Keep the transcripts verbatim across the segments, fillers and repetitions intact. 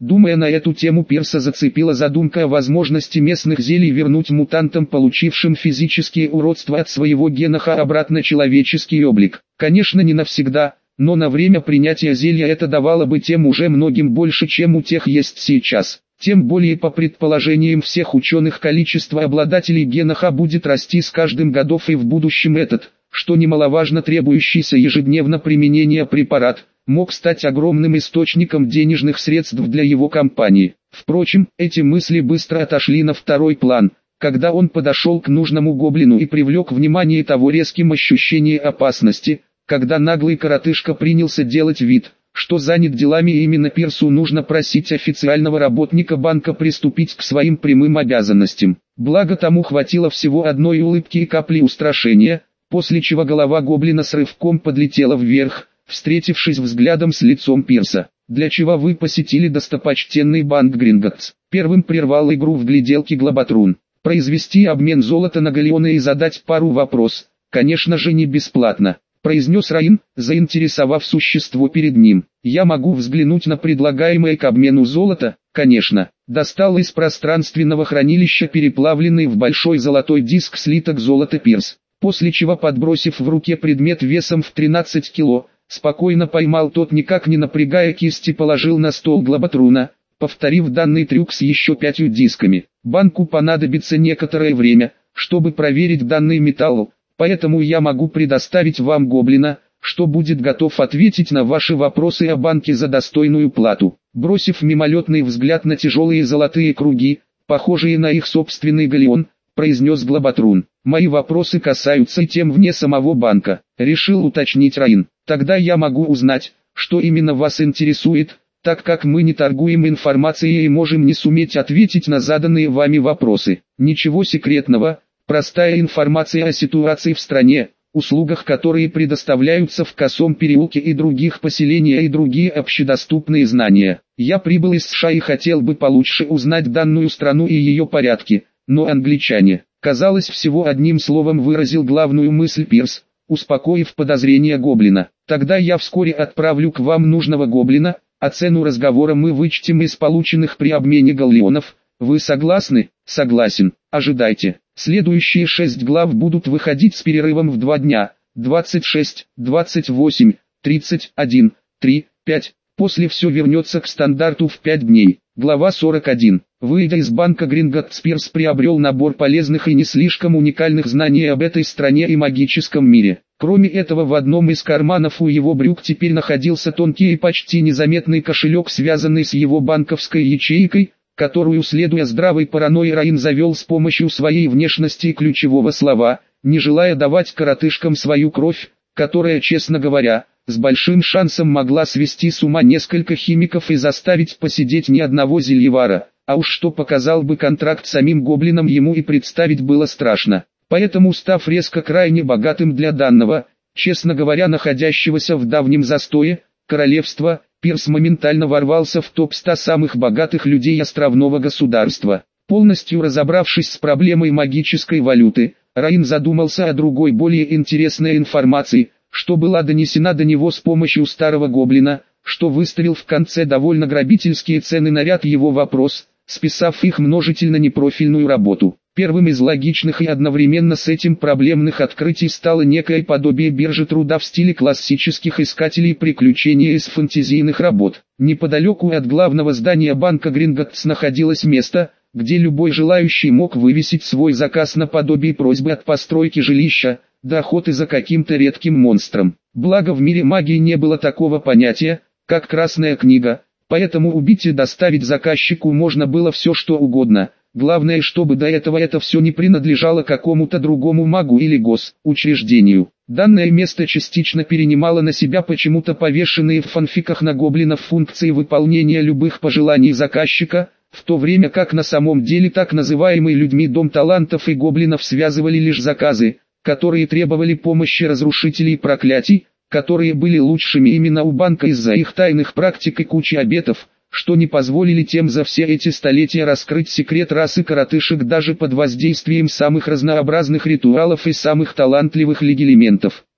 Думая на эту тему, Пирса зацепила задумка о возможности местных зелий вернуть мутантам, получившим физические уродства от своего геноха, обратно человеческий облик. Конечно, не навсегда, но на время принятия зелья это давало бы тем уже многим больше, чем у тех есть сейчас. Тем более, по предположениям всех ученых, количество обладателей геноха будет расти с каждым годом, и в будущем этот, что немаловажно, требующийся ежедневно применения препарат, мог стать огромным источником денежных средств для его компании. Впрочем, эти мысли быстро отошли на второй план, когда он подошел к нужному гоблину и привлек внимание того резким ощущением опасности, когда наглый коротышка принялся делать вид, что занят делами, и именно Пирсу нужно просить официального работника банка приступить к своим прямым обязанностям. Благо тому хватило всего одной улыбки и капли устрашения, после чего голова гоблина с рывком подлетела вверх, встретившись взглядом с лицом Пирса. «Для чего вы посетили достопочтенный банк Гринготтс?» Первым прервал игру в гляделки Глоботрун. «Произвести обмен золота на галеоны и задать пару вопрос, конечно же не бесплатно», произнес Раин, заинтересовав существо перед ним. «Я могу взглянуть на предлагаемое к обмену золото?» «Конечно». Достал из пространственного хранилища переплавленный в большой золотой диск слиток золота Пирс, после чего, подбросив в руке предмет весом в тринадцать кило, спокойно поймал тот, никак не напрягая кисти, положил на стол Глоботруна, повторив данный трюк с еще пятью дисками. «Банку понадобится некоторое время, чтобы проверить данный металл, поэтому я могу предоставить вам гоблина, что будет готов ответить на ваши вопросы о банке за достойную плату». Бросив мимолетный взгляд на тяжелые золотые круги, похожие на их собственный галеон, произнес Глоботрун. «Мои вопросы касаются и тем вне самого банка», решил уточнить Раин. «Тогда я могу узнать, что именно вас интересует, так как мы не торгуем информацией и можем не суметь ответить на заданные вами вопросы». «Ничего секретного, простая информация о ситуации в стране, услугах, которые предоставляются в Косом переулке и других поселениях, и другие общедоступные знания. Я прибыл из США и хотел бы получше узнать данную страну и ее порядки, но англичане». Казалось, всего одним словом выразил главную мысль Пирс, успокоив подозрения гоблина. «Тогда я вскоре отправлю к вам нужного гоблина, а цену разговора мы вычтем из полученных при обмене галеонов. Вы согласны?» «Согласен. Ожидайте. Следующие шесть глав будут выходить с перерывом в два дня. двадцать шесть, двадцать восемь, тридцать один, три, пять. После все вернется к стандарту в пять дней». Глава сорок один. Выйдя из банка Гринготтс, Пирс приобрел набор полезных и не слишком уникальных знаний об этой стране и магическом мире. Кроме этого, в одном из карманов у его брюк теперь находился тонкий и почти незаметный кошелек, связанный с его банковской ячейкой, которую, следуя здравой паранойи, Раин завел с помощью своей внешности и ключевого слова, не желая давать коротышкам свою кровь, которая, честно говоря, с большим шансом могла свести с ума несколько химиков и заставить посидеть ни одного зельевара, а уж что показал бы контракт самим гоблинам, ему и представить было страшно. Поэтому, став резко крайне богатым для данного, честно говоря, находящегося в давнем застое, королевства, Пирс моментально ворвался в топ ста самых богатых людей островного государства. Полностью разобравшись с проблемой магической валюты, Раин задумался о другой, более интересной информации, что была донесена до него с помощью старого гоблина, что выставил в конце довольно грабительские цены на ряд его вопрос, списав их множительно непрофильную работу. Первым из логичных и одновременно с этим проблемных открытий стало некое подобие биржи труда в стиле классических искателей приключений из фэнтезийных работ. Неподалеку от главного здания банка Гринготтс находилось место, где любой желающий мог вывесить свой заказ наподобие просьбы от постройки жилища, до охоты за каким-то редким монстром. Благо в мире магии не было такого понятия, как красная книга, поэтому убить и доставить заказчику можно было все что угодно. Главное, чтобы до этого это все не принадлежало какому-то другому магу или госучреждению. Данное место частично перенимало на себя почему-то повешенные в фанфиках на гоблинов функции выполнения любых пожеланий заказчика, в то время как на самом деле так называемый людьми дом талантов и гоблинов связывали лишь заказы, которые требовали помощи разрушителей проклятий, которые были лучшими именно у банка из-за их тайных практик и кучи обетов, что не позволили тем за все эти столетия раскрыть секрет расы коротышек даже под воздействием самых разнообразных ритуалов и самых талантливых легилементов.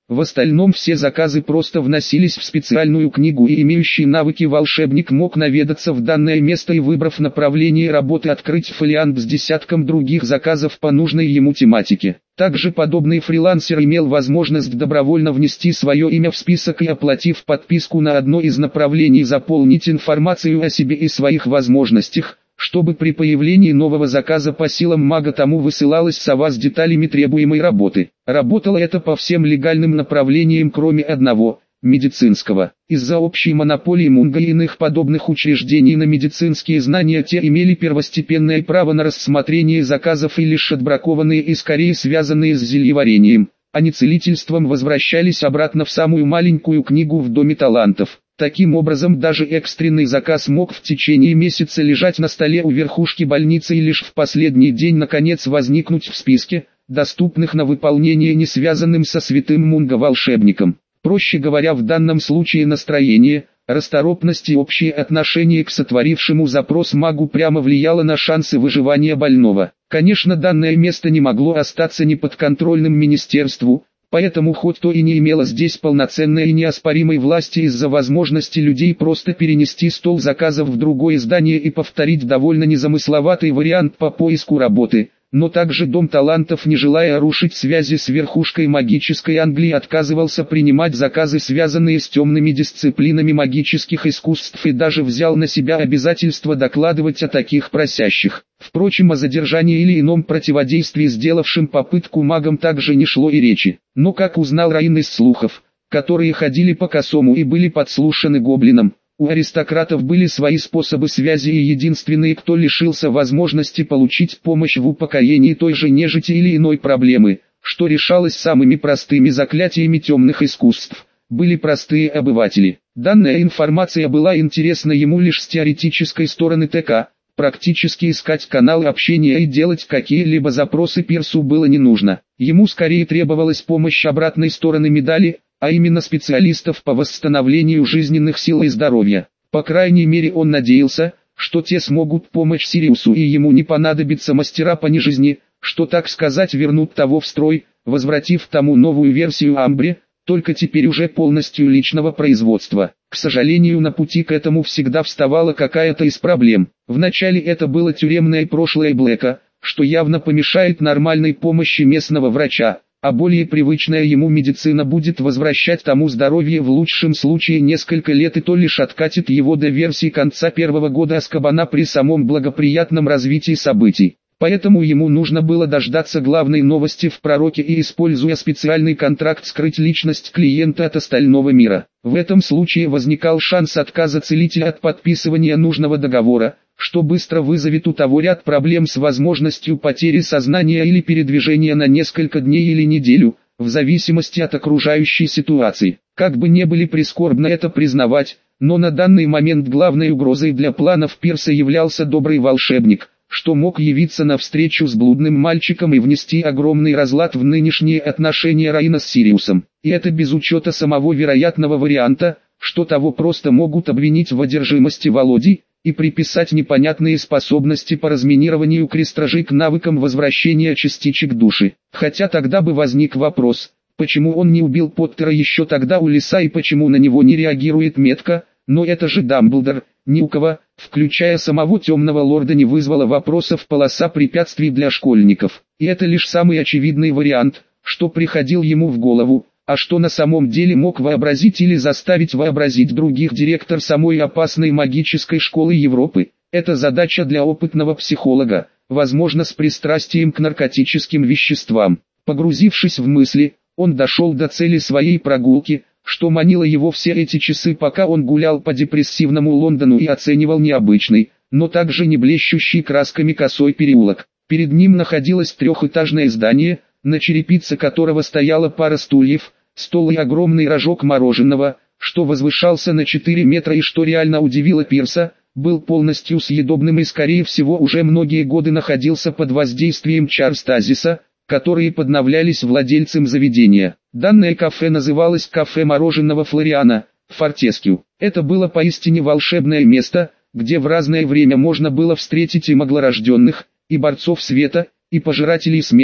В остальном все заказы просто вносились в специальную книгу, и имеющий навыки волшебник мог наведаться в данное место и, выбрав направление работы, открыть фолиант с десятком других заказов по нужной ему тематике. Также подобный фрилансер имел возможность добровольно внести свое имя в список и, оплатив подписку на одно из направлений, заполнить информацию о себе и своих возможностях, чтобы при появлении нового заказа по силам мага тому высылалась сова с деталями требуемой работы. Работало это по всем легальным направлениям, кроме одного – медицинского. Из-за общей монополии Мунга и иных подобных учреждений на медицинские знания те имели первостепенное право на рассмотрение заказов, и лишь отбракованные и скорее связанные с зельеварением, а не целительством, возвращались обратно в самую маленькую книгу в Доме талантов. Таким образом, даже экстренный заказ мог в течение месяца лежать на столе у верхушки больницы и лишь в последний день наконец возникнуть в списке, доступных на выполнение не связанным со святым Мунга волшебником. Проще говоря, в данном случае настроение, расторопность и общее отношение к сотворившему запрос магу прямо влияло на шансы выживания больного. Конечно, данное место не могло остаться неподконтрольным министерству, поэтому хоть то и не имело здесь полноценной и неоспоримой власти из-за возможности людей просто перенести стол заказов в другое здание и повторить довольно незамысловатый вариант по поиску работы, но также Дом талантов, не желая рушить связи с верхушкой магической Англии, отказывался принимать заказы, связанные с темными дисциплинами магических искусств, и даже взял на себя обязательство докладывать о таких просящих. Впрочем, о задержании или ином противодействии сделавшим попытку магам также не шло и речи. Но, как узнал Раин из слухов, которые ходили по косому и были подслушаны гоблином, у аристократов были свои способы связи, и единственные, кто лишился возможности получить помощь в упокоении той же нежити или иной проблемы, что решалось самыми простыми заклятиями темных искусств, были простые обыватели. Данная информация была интересна ему лишь с теоретической стороны ТК. Практически искать каналы общения и делать какие-либо запросы Пирсу было не нужно. Ему скорее требовалась помощь обратной стороны медали, а именно специалистов по восстановлению жизненных сил и здоровья. По крайней мере, он надеялся, что те смогут помочь Сириусу, и ему не понадобятся мастера по нежизни, что, так сказать, вернут того в строй, возвратив тому новую версию Амбре, только теперь уже полностью личного производства. К сожалению, на пути к этому всегда вставала какая-то из проблем. Вначале это было тюремное прошлое Блэка, что явно помешает нормальной помощи местного врача, а более привычная ему медицина будет возвращать тому здоровье в лучшем случае несколько лет, и то лишь откатит его до версии конца первого года Азкабана при самом благоприятном развитии событий. Поэтому ему нужно было дождаться главной новости в Пророке и, используя специальный контракт, скрыть личность клиента от остального мира. В этом случае возникал шанс отказа целителя от подписывания нужного договора, что быстро вызовет у того ряд проблем с возможностью потери сознания или передвижения на несколько дней или неделю, в зависимости от окружающей ситуации. Как бы не были прискорбно это признавать, но на данный момент главной угрозой для планов Пирса являлся добрый волшебник, что мог явиться на встречу с блудным мальчиком и внести огромный разлад в нынешние отношения Раина с Сириусом. И это без учета самого вероятного варианта, что того просто могут обвинить в одержимости Володи и приписать непонятные способности по разминированию крестражей к навыкам возвращения частичек души. Хотя тогда бы возник вопрос, почему он не убил Поттера еще тогда у леса и почему на него не реагирует метка, но это же Дамблдор. Ни у кого, включая самого Темного Лорда, не вызвало вопросов полоса препятствий для школьников. И это лишь самый очевидный вариант, что приходил ему в голову, а что на самом деле мог вообразить или заставить вообразить других директор самой опасной магической школы Европы. Это задача для опытного психолога, возможно, с пристрастием к наркотическим веществам. Погрузившись в мысли, он дошел до цели своей прогулки, что манило его все эти часы, пока он гулял по депрессивному Лондону и оценивал необычный, но также не блещущий красками косой переулок. Перед ним находилось трехэтажное здание, на черепице которого стояла пара стульев, стол и огромный рожок мороженого, что возвышался на четыре метра и, что реально удивило Пирса, был полностью съедобным и, скорее всего, уже многие годы находился под воздействием чар стазиса, которые подновлялись владельцем заведения. Данное кафе называлось «Кафе мороженого Флориана» Фортескью. Это было поистине волшебное место, где в разное время можно было встретить и маглорожденных, и борцов света, и пожирателей смерти,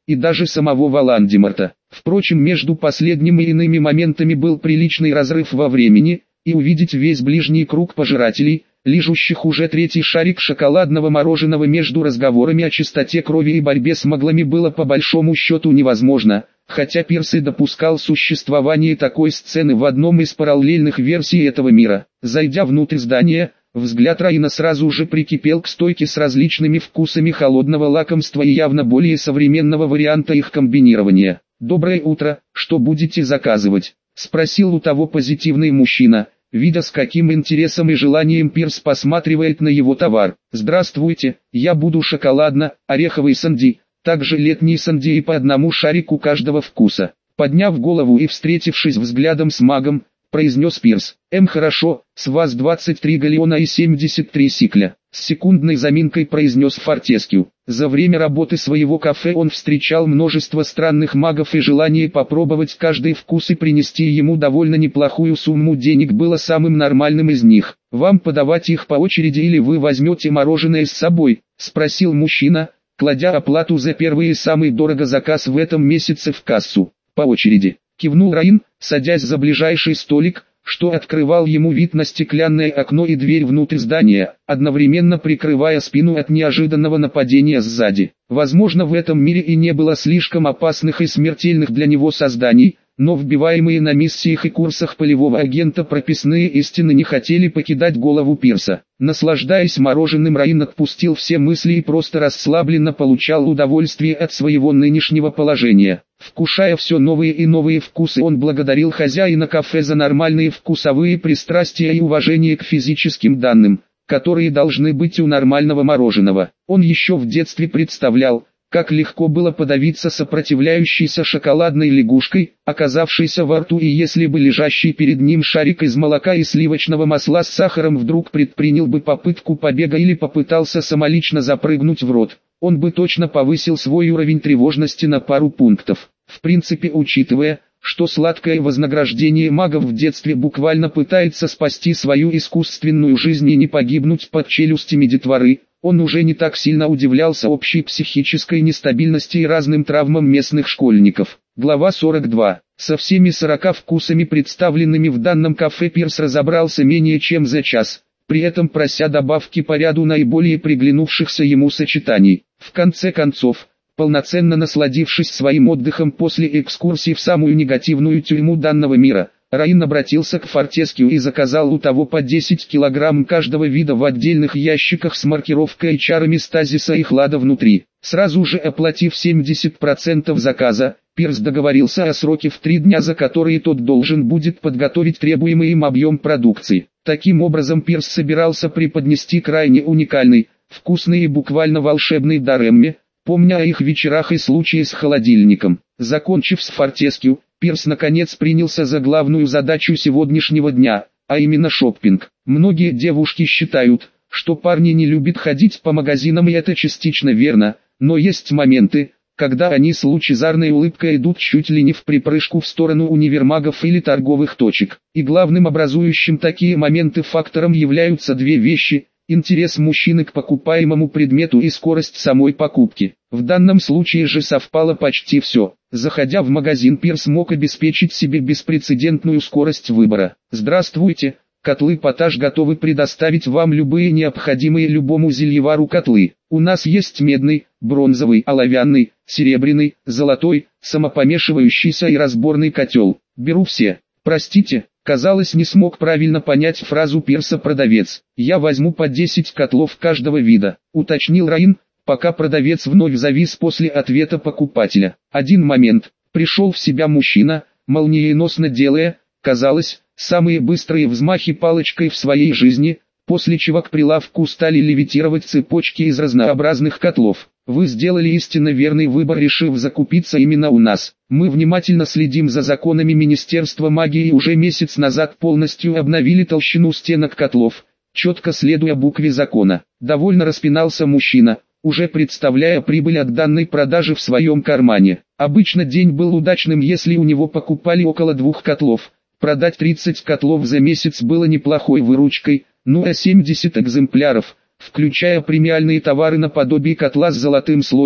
и даже самого Волан-де-Морта. Впрочем, между последним и иными моментами был приличный разрыв во времени, и увидеть весь ближний круг пожирателей, лижущих уже третий шарик шоколадного мороженого между разговорами о чистоте крови и борьбе с маглами было по большому счету невозможно, хотя Пирс и допускал существование такой сцены в одном из параллельных версий этого мира. Зайдя внутрь здания, взгляд Райана сразу же прикипел к стойке с различными вкусами холодного лакомства и явно более современного варианта их комбинирования. «Доброе утро, что будете заказывать?» — спросил у того позитивный мужчина, видя с каким интересом и желанием Пирс посматривает на его товар. «Здравствуйте, я буду шоколадно-ореховый санди, также летний санди и по одному шарику каждого вкуса». Подняв голову и встретившись взглядом с магом, произнес Пирс. «Эм, хорошо, с вас двадцать три галеона и семьдесят три сикля», с секундной заминкой произнес Фортескью. За время работы своего кафе он встречал множество странных магов, и желание попробовать каждый вкус и принести ему довольно неплохую сумму денег было самым нормальным из них. «Вам подавать их по очереди или вы возьмете мороженое с собой?» — спросил мужчина, кладя оплату за первый и самый дорого заказ в этом месяце в кассу. «По очереди», — кивнул Райан, садясь за ближайший столик, что открывал ему вид на стеклянное окно и дверь внутрь здания, одновременно прикрывая спину от неожиданного нападения сзади. Возможно, в этом мире и не было слишком опасных и смертельных для него созданий, но вбиваемые на миссиях и курсах полевого агента прописные истины не хотели покидать голову Пирса. Наслаждаясь мороженым, Райан отпустил все мысли и просто расслабленно получал удовольствие от своего нынешнего положения. Вкушая все новые и новые вкусы, он благодарил хозяина кафе за нормальные вкусовые пристрастия и уважение к физическим данным, которые должны быть у нормального мороженого. Он еще в детстве представлял, как легко было подавиться сопротивляющейся шоколадной лягушкой, оказавшейся во рту, и если бы лежащий перед ним шарик из молока и сливочного масла с сахаром вдруг предпринял бы попытку побега или попытался самолично запрыгнуть в рот, он бы точно повысил свой уровень тревожности на пару пунктов. В принципе, учитывая, что сладкое вознаграждение магов в детстве буквально пытается спасти свою искусственную жизнь и не погибнуть под челюстями детворы, он уже не так сильно удивлялся общей психической нестабильности и разным травмам местных школьников. Глава сорок два. Со всеми сорока вкусами, представленными в данном кафе, Пирс разобрался менее чем за час, при этом прося добавки по ряду наиболее приглянувшихся ему сочетаний. В конце концов, полноценно насладившись своим отдыхом после экскурсии в самую негативную тюрьму данного мира, Райан обратился к Фортескью и заказал у того по десять килограмм каждого вида в отдельных ящиках с маркировкой чарами стазиса и хлада внутри. Сразу же оплатив семьдесят процентов заказа, Пирс договорился о сроке в три дня, за которые тот должен будет подготовить требуемый им объем продукции. Таким образом, Пирс собирался преподнести крайне уникальный, вкусный и буквально волшебный дар Эмме, помня о их вечерах и случае с холодильником. Закончив с Фортескью, Пирс наконец принялся за главную задачу сегодняшнего дня, а именно шоппинг. Многие девушки считают, что парни не любят ходить по магазинам, и это частично верно, но есть моменты, когда они с лучезарной улыбкой идут чуть ли не в припрыжку в сторону универмагов или торговых точек. И главным образующим такие моменты фактором являются две вещи: интерес мужчины к покупаемому предмету и скорость самой покупки. В данном случае же совпало почти все. Заходя в магазин, Пирс мог обеспечить себе беспрецедентную скорость выбора. «Здравствуйте, котлы Поташ готовы предоставить вам любые необходимые любому зельевару котлы. У нас есть медный, бронзовый, оловянный, серебряный, золотой, самопомешивающийся и разборный котел. Беру все». «Простите». Казалось, не смог правильно понять фразу Пирса продавец. «Я возьму по десять котлов каждого вида», — уточнил Райан, пока продавец вновь завис после ответа покупателя. Один момент. Пришел в себя мужчина, молниеносно делая, казалось, самые быстрые взмахи палочкой в своей жизни, после чего к прилавку стали левитировать цепочки из разнообразных котлов. «Вы сделали истинно верный выбор, решив закупиться именно у нас. Мы внимательно следим за законами Министерства магии и уже месяц назад полностью обновили толщину стенок котлов, четко следуя букве закона». Довольно распинался мужчина, уже представляя прибыль от данной продажи в своем кармане. Обычно день был удачным, если у него покупали около двух котлов. Продать тридцать котлов за месяц было неплохой выручкой, ну а семьдесят экземпляров, включая премиальные товары наподобие котла с золотым слоем,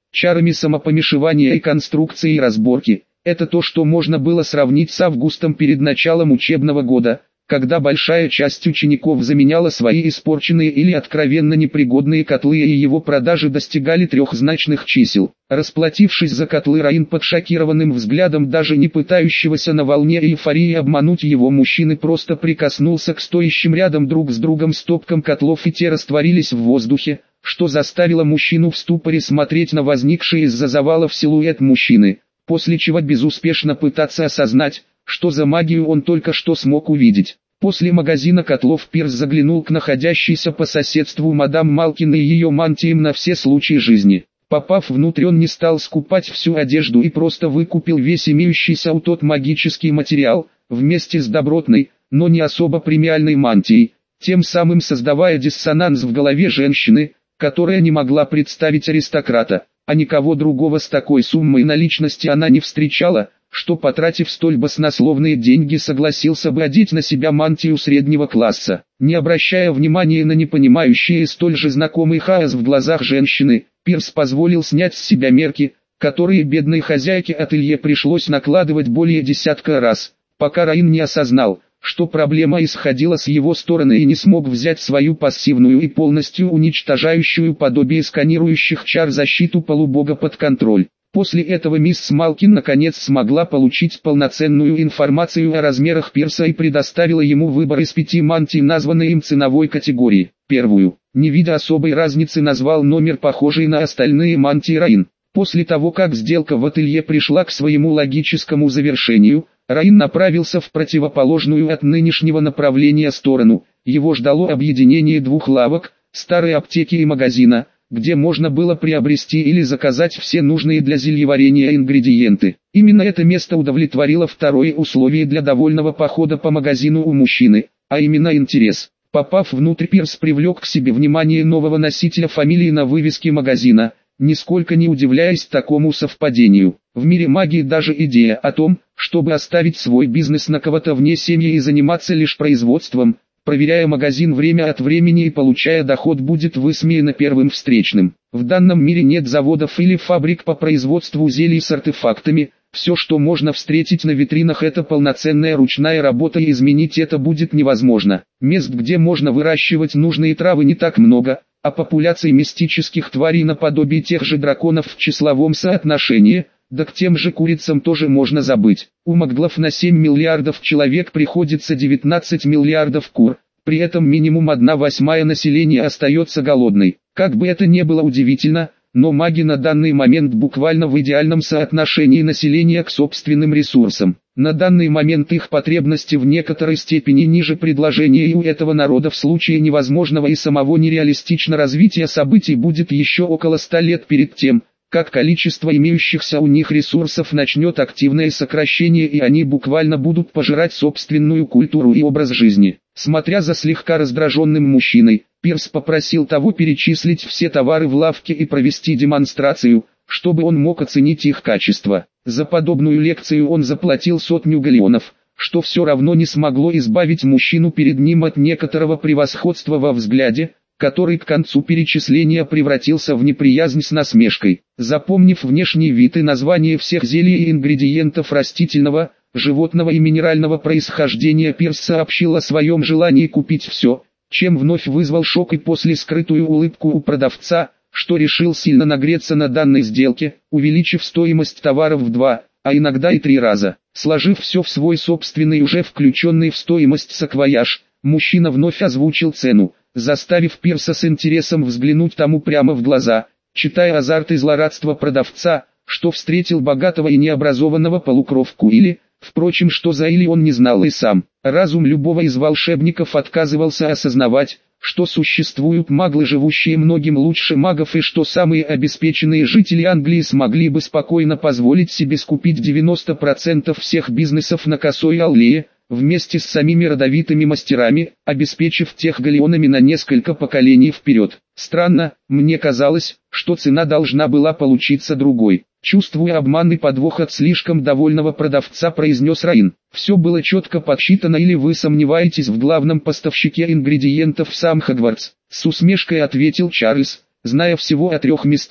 чарами самопомешивания и конструкции и разборки. Это то, что можно было сравнить с августом перед началом учебного года, когда большая часть учеников заменяла свои испорченные или откровенно непригодные котлы и его продажи достигали трехзначных чисел. Расплатившись за котлы, Раин под шокированным взглядом даже не пытающегося на волне эйфории обмануть его мужчины просто прикоснулся к стоящим рядом друг с другом стопкам котлов, и те растворились в воздухе, что заставило мужчину в ступоре смотреть на возникший из-за завалов силуэт мужчины, после чего безуспешно пытаться осознать, что за магию он только что смог увидеть. После магазина котлов Пирс заглянул к находящейся по соседству мадам Малкин и ее мантиям на все случаи жизни. Попав внутрь, он не стал скупать всю одежду и просто выкупил весь имеющийся у тот магический материал, вместе с добротной, но не особо премиальной мантией, тем самым создавая диссонанс в голове женщины, которая не могла представить аристократа, а никого другого с такой суммой наличности она не встречала, что, потратив столь баснословные деньги, согласился бы одеть на себя мантию среднего класса. Не обращая внимания на непонимающий и столь же знакомый хаос в глазах женщины, Пирс позволил снять с себя мерки, которые бедной хозяйке ателье пришлось накладывать более десятка раз, пока Раин не осознал, что проблема исходила с его стороны и не смог взять свою пассивную и полностью уничтожающую подобие сканирующих чар защиту полубога под контроль. После этого мисс Малкин наконец смогла получить полноценную информацию о размерах Пирса и предоставила ему выбор из пяти мантий названной им ценовой категории. Первую, не видя особой разницы, назвал номер, похожий на остальные мантии Раин. После того, как сделка в ателье пришла к своему логическому завершению, Раин направился в противоположную от нынешнего направления сторону. Его ждало объединение двух лавок, старой аптеки и магазина, где можно было приобрести или заказать все нужные для зельеварения ингредиенты. Именно это место удовлетворило второе условие для довольного похода по магазину у мужчины, а именно интерес. Попав внутрь, Пирс привлек к себе внимание нового носителя фамилии на вывеске магазина, нисколько не удивляясь такому совпадению. В мире магии даже идея о том, чтобы оставить свой бизнес на кого-то вне семьи и заниматься лишь производством, проверяя магазин время от времени и получая доход, будет высмеяна первым встречным. В данном мире нет заводов или фабрик по производству зелий с артефактами. Все, что можно встретить на витринах, это полноценная ручная работа, и изменить это будет невозможно. Мест, где можно выращивать нужные травы, не так много, а популяции мистических тварей наподобие тех же драконов в числовом соотношении, да к тем же курицам тоже можно забыть. У Магдлов на семь миллиардов человек приходится девятнадцать миллиардов кур, при этом минимум одна восьмая населения остается голодной. Как бы это ни было удивительно, но маги на данный момент буквально в идеальном соотношении населения к собственным ресурсам. На данный момент их потребности в некоторой степени ниже предложения, и у этого народа в случае невозможного и самого нереалистично развития событий будет еще около ста лет перед тем, как количество имеющихся у них ресурсов начнет активное сокращение, и они буквально будут пожирать собственную культуру и образ жизни. Смотря за слегка раздраженным мужчиной, Пирс попросил того перечислить все товары в лавке и провести демонстрацию, чтобы он мог оценить их качество. За подобную лекцию он заплатил сотню галеонов, что все равно не смогло избавить мужчину перед ним от некоторого превосходства во взгляде, который к концу перечисления превратился в неприязнь с насмешкой. Запомнив внешний вид и название всех зелий и ингредиентов растительного, животного и минерального происхождения, Пирс сообщил о своем желании купить все, чем вновь вызвал шок и после скрытую улыбку у продавца, что решил сильно нагреться на данной сделке, увеличив стоимость товаров в два, а иногда и три раза. Сложив все в свой собственный, уже включенный в стоимость саквояж, мужчина вновь озвучил цену, заставив Пирса с интересом взглянуть тому прямо в глаза, читая азарт и злорадство продавца, что встретил богатого и необразованного полукровку, или, впрочем, что за или он не знал и сам. Разум любого из волшебников отказывался осознавать, что существуют маглы, живущие многим лучше магов, и что самые обеспеченные жители Англии смогли бы спокойно позволить себе скупить девяносто процентов всех бизнесов на Косой аллее, вместе с самими родовитыми мастерами, обеспечив тех галеонами на несколько поколений вперед. Странно, мне казалось, что цена должна была получиться другой. Чувствуя обман и подвох от слишком довольного продавца, произнес Раин. Все было четко подсчитано, или вы сомневаетесь в главном поставщике ингредиентов в сам Хогвартс? С усмешкой ответил Чарльз, зная всего о трех местах,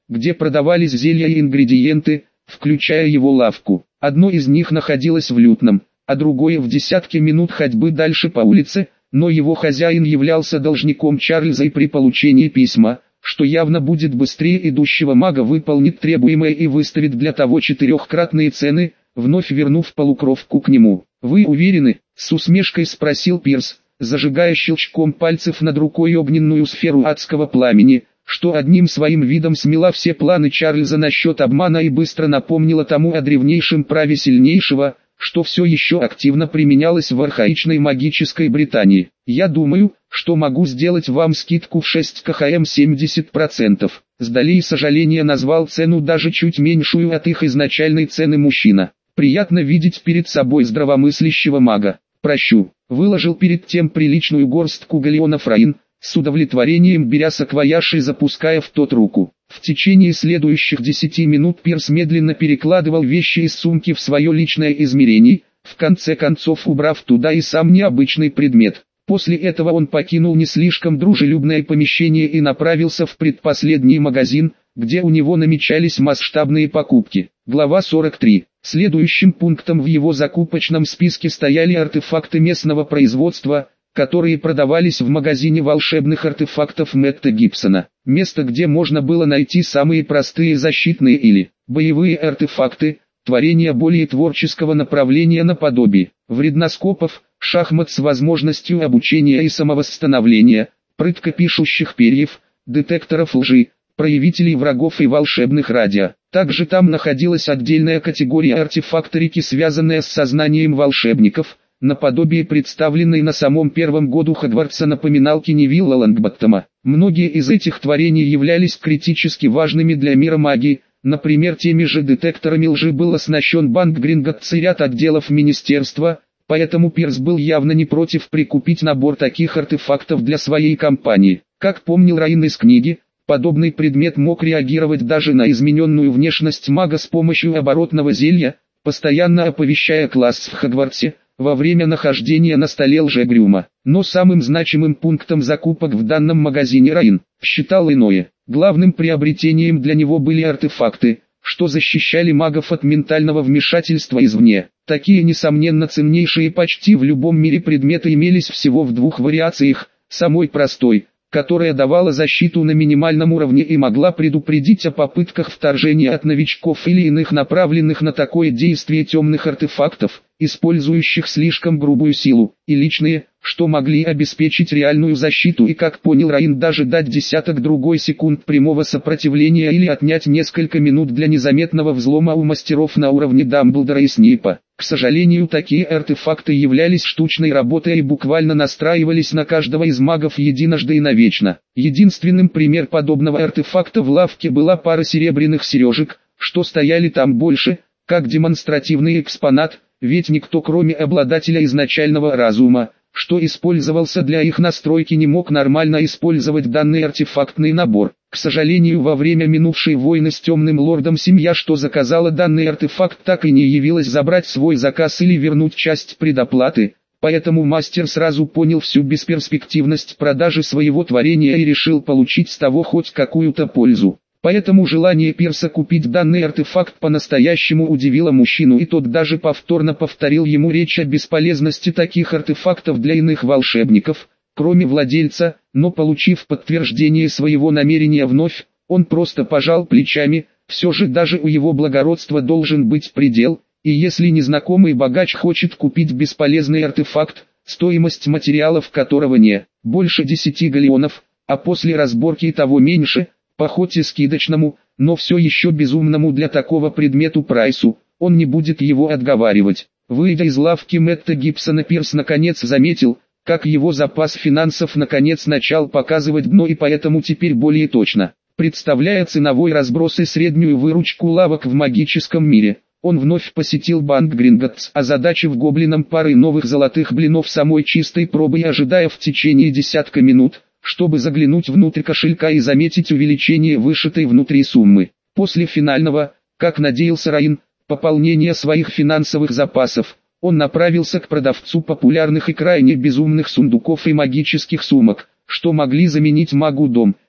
где продавались зелья и ингредиенты, включая его лавку. Одно из них находилось в Лютном, а другое в десятке минут ходьбы дальше по улице, но его хозяин являлся должником Чарльза и при получении письма, что явно будет быстрее идущего мага, выполнит требуемое и выставит для того четырехкратные цены, вновь вернув полукровку к нему. «Вы уверены?» — с усмешкой спросил Пирс, зажигая щелчком пальцев над рукой огненную сферу адского пламени, что одним своим видом смела все планы Чарльза насчет обмана и быстро напомнила тому о древнейшем праве сильнейшего, что все еще активно применялось в архаичной магической Британии. «Я думаю, что могу сделать вам скидку в шесть кхм семьдесят процентов. С долей сожаления назвал цену даже чуть меньшую от их изначальной цены мужчина. «Приятно видеть перед собой здравомыслящего мага. Прощу». Выложил перед тем приличную горстку галеонов Раин, с удовлетворением беря саквояж и запуская в тот руку. В течение следующих десяти минут Пирс медленно перекладывал вещи из сумки в свое личное измерение, в конце концов убрав туда и сам необычный предмет. После этого он покинул не слишком дружелюбное помещение и направился в предпоследний магазин, где у него намечались масштабные покупки. Глава сорок три. Следующим пунктом в его закупочном списке стояли артефакты местного производства, которые продавались в магазине волшебных артефактов Мэтта Гибсона. Место, где можно было найти самые простые защитные или боевые артефакты, творения более творческого направления наподобие вредноскопов, шахмат с возможностью обучения и самовосстановления, прытко пишущих перьев, детекторов лжи, проявителей врагов и волшебных радио. Также там находилась отдельная категория артефакторики, связанная с сознанием волшебников, наподобие представленной на самом первом году Хогвартса напоминалки Невилла Лонгботтома. Многие из этих творений являлись критически важными для мира магии, например, теми же детекторами лжи был оснащен банк Гринготts и ряд отделов министерства, поэтому Пирс был явно не против прикупить набор таких артефактов для своей компании. Как помнил Раин из книги, подобный предмет мог реагировать даже на измененную внешность мага с помощью оборотного зелья, постоянно оповещая класс в Хогвартсе во время нахождения на столе лжегрюма. Но самым значимым пунктом закупок в данном магазине Раин считал иное. Главным приобретением для него были артефакты, что защищали магов от ментального вмешательства извне. Такие несомненно ценнейшие почти в любом мире предметы имелись всего в двух вариациях, самой простой, которая давала защиту на минимальном уровне и могла предупредить о попытках вторжения от новичков или иных направленных на такое действие темных артефактов, использующих слишком грубую силу, и личные, что могли обеспечить реальную защиту и, как понял Раин, даже дать десяток другой секунд прямого сопротивления или отнять несколько минут для незаметного взлома у мастеров на уровне Дамблдора и Снейпа. К сожалению, такие артефакты являлись штучной работой и буквально настраивались на каждого из магов единожды и навечно. Единственным пример подобного артефакта в лавке была пара серебряных сережек, что стояли там больше, как демонстративный экспонат, ведь никто кроме обладателя изначального разума, что использовался для их настройки, не мог нормально использовать данный артефактный набор. К сожалению, во время минувшей войны с Темным Лордом семья, что заказала данный артефакт, так и не явилась забрать свой заказ или вернуть часть предоплаты, поэтому мастер сразу понял всю бесперспективность продажи своего творения и решил получить с того хоть какую-то пользу. Поэтому желание Пирса купить данный артефакт по-настоящему удивило мужчину, и тот даже повторно повторил ему речь о бесполезности таких артефактов для иных волшебников, кроме владельца, но получив подтверждение своего намерения вновь, он просто пожал плечами. Все же даже у его благородства должен быть предел, и если незнакомый богач хочет купить бесполезный артефакт, стоимость материалов которого не больше десяти галеонов, а после разборки и того меньше, по хоть и скидочному, но все еще безумному для такого предмету прайсу, он не будет его отговаривать. Выйдя из лавки Мэтта Гибсона, Пирс наконец заметил, как его запас финансов наконец начал показывать дно, и поэтому теперь более точно, представляя ценовой разброс и среднюю выручку лавок в магическом мире, он вновь посетил банк Гринготts, озадачив гоблином парой новых золотых блинов самой чистой пробой, ожидая в течение десятка минут, чтобы заглянуть внутрь кошелька и заметить увеличение вышитой внутри суммы. После финального, как надеялся Раин, пополнения своих финансовых запасов, он направился к продавцу популярных и крайне безумных сундуков и магических сумок, что могли заменить магу дом,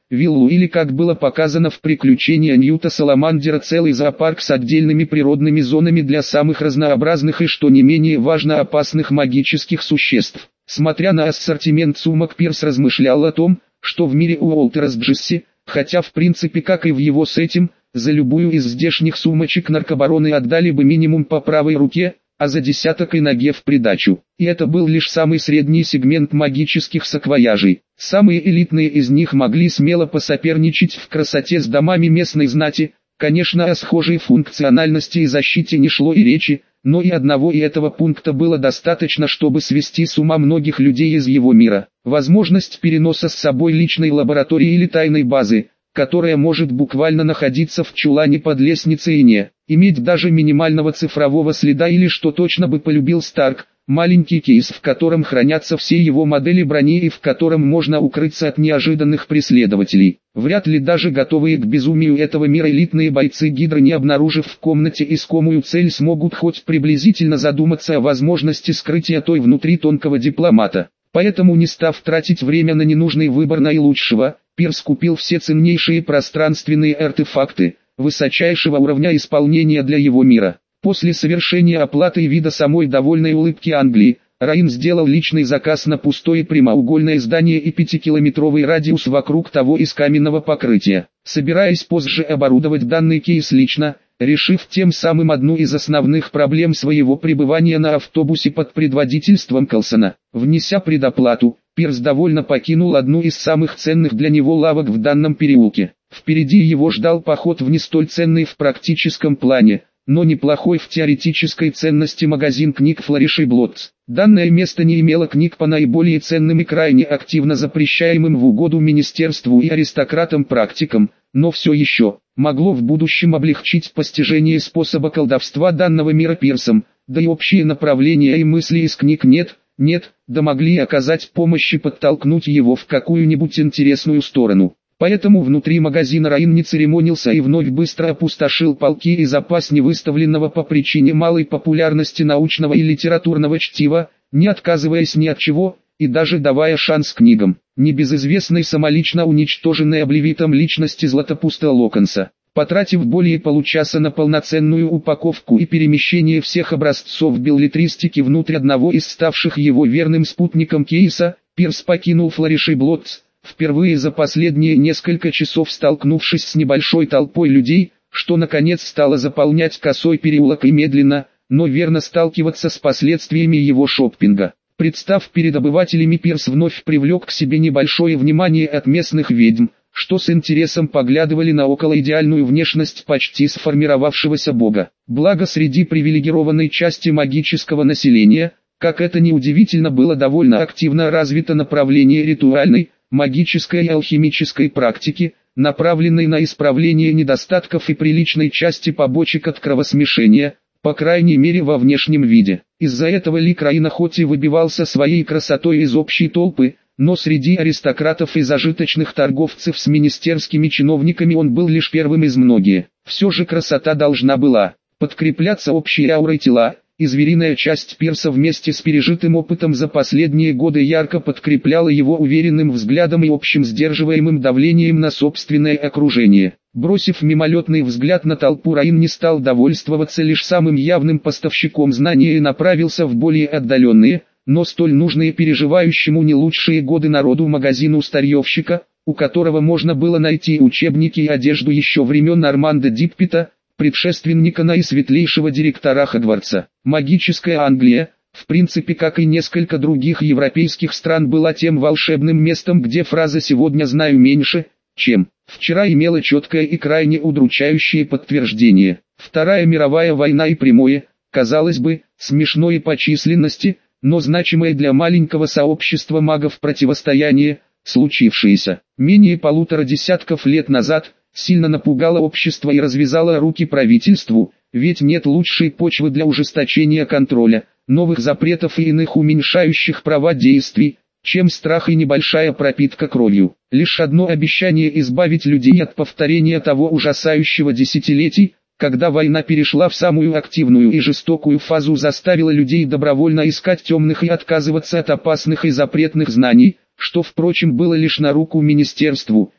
виллу или, как было показано в «Приключения Ньюта Саламандера», целый зоопарк с отдельными природными зонами для самых разнообразных и, что не менее важно, опасных магических существ. Смотря на ассортимент сумок, Пирс размышлял о том, что в мире Уолтера с Джесси, хотя в принципе как и в его с этим, за любую из здешних сумочек наркобароны отдали бы минимум по правой руке, а за десяток и ноге в придачу. И это был лишь самый средний сегмент магических саквояжей. Самые элитные из них могли смело посоперничать в красоте с домами местной знати. Конечно, о схожей функциональности и защите не шло и речи, но и одного и этого пункта было достаточно, чтобы свести с ума многих людей из его мира. Возможность переноса с собой личной лаборатории или тайной базы, которая может буквально находиться в чулане под лестницей и не иметь даже минимального цифрового следа, или, что точно бы полюбил Старк, маленький кейс, в котором хранятся все его модели брони и в котором можно укрыться от неожиданных преследователей. Вряд ли даже готовые к безумию этого мира элитные бойцы Гидры, не обнаружив в комнате искомую цель, смогут хоть приблизительно задуматься о возможности скрытия той внутри тонкого дипломата. Поэтому, не став тратить время на ненужный выбор наилучшего, Пирс купил все ценнейшие пространственные артефакты высочайшего уровня исполнения для его мира. После совершения оплаты и вида самой довольной улыбки Англии, Раин сделал личный заказ на пустое прямоугольное здание и пятикилометровый радиус вокруг того из каменного покрытия, собираясь позже оборудовать данный кейс лично, решив тем самым одну из основных проблем своего пребывания на автобусе под предводительством Колсона. Внеся предоплату, Пирс довольно покинул одну из самых ценных для него лавок в данном переулке. Впереди его ждал поход в не столь ценный в практическом плане, но неплохой в теоретической ценности магазин книг Flourish и Blotts. Данное место не имело книг по наиболее ценным и крайне активно запрещаемым в угоду министерству и аристократам-практикам, но все еще могло в будущем облегчить постижение способа колдовства данного мира Пирсом, да и общие направления и мысли из книг нет, нет, да могли оказать помощь и подтолкнуть его в какую-нибудь интересную сторону. Поэтому внутри магазина Раин не церемонился и вновь быстро опустошил полки и запас невыставленного по причине малой популярности научного и литературного чтива, не отказываясь ни от чего, и даже давая шанс книгам, небезызвестной самолично уничтоженной Обливитом личности Златопуста Локонса. Потратив более получаса на полноценную упаковку и перемещение всех образцов беллетристики внутрь одного из ставших его верным спутником кейса, Пирс покинул Flourish и Blotts, впервые за последние несколько часов столкнувшись с небольшой толпой людей, что наконец стало заполнять косой переулок и медленно, но верно сталкиваться с последствиями его шоппинга. Представ перед обывателями, Пирс вновь привлек к себе небольшое внимание от местных ведьм, что с интересом поглядывали на околоидеальную внешность почти сформировавшегося бога. Благо, среди привилегированной части магического населения, как это ни удивительно, было довольно активно развито направление ритуальной, магической и алхимической практики, направленной на исправление недостатков и приличной части побочек от кровосмешения, по крайней мере во внешнем виде. Из-за этого лик Раина хоть и выбивался своей красотой из общей толпы, но среди аристократов и зажиточных торговцев с министерскими чиновниками он был лишь первым из многих. Все же красота должна была подкрепляться общей аурой тела, и звериная часть Пирса вместе с пережитым опытом за последние годы ярко подкрепляла его уверенным взглядом и общим сдерживаемым давлением на собственное окружение. Бросив мимолетный взгляд на толпу, Раин не стал довольствоваться лишь самым явным поставщиком знания и направился в более отдаленные, но столь нужные переживающему не лучшие годы народу магазину старьевщика, у которого можно было найти учебники и одежду еще времен Норманда Диппета, предшественника наисветлейшего директора Хогвартса. Магическая Англия, в принципе как и несколько других европейских стран, была тем волшебным местом, где фраза «сегодня знаю меньше, чем вчера» имела четкое и крайне удручающее подтверждение. Вторая мировая война и прямое, казалось бы, смешное по численности, но значимое для маленького сообщества магов противостояние, случившееся менее полутора десятков лет назад, сильно напугало общество и развязало руки правительству, ведь нет лучшей почвы для ужесточения контроля, новых запретов и иных уменьшающих права действий, чем страх и небольшая пропитка кровью. Лишь одно обещание избавить людей от повторения того ужасающего десятилетий, когда война перешла в самую активную и жестокую фазу, заставила людей добровольно искать темных и отказываться от опасных и запретных знаний, что, впрочем, было лишь на руку министерству,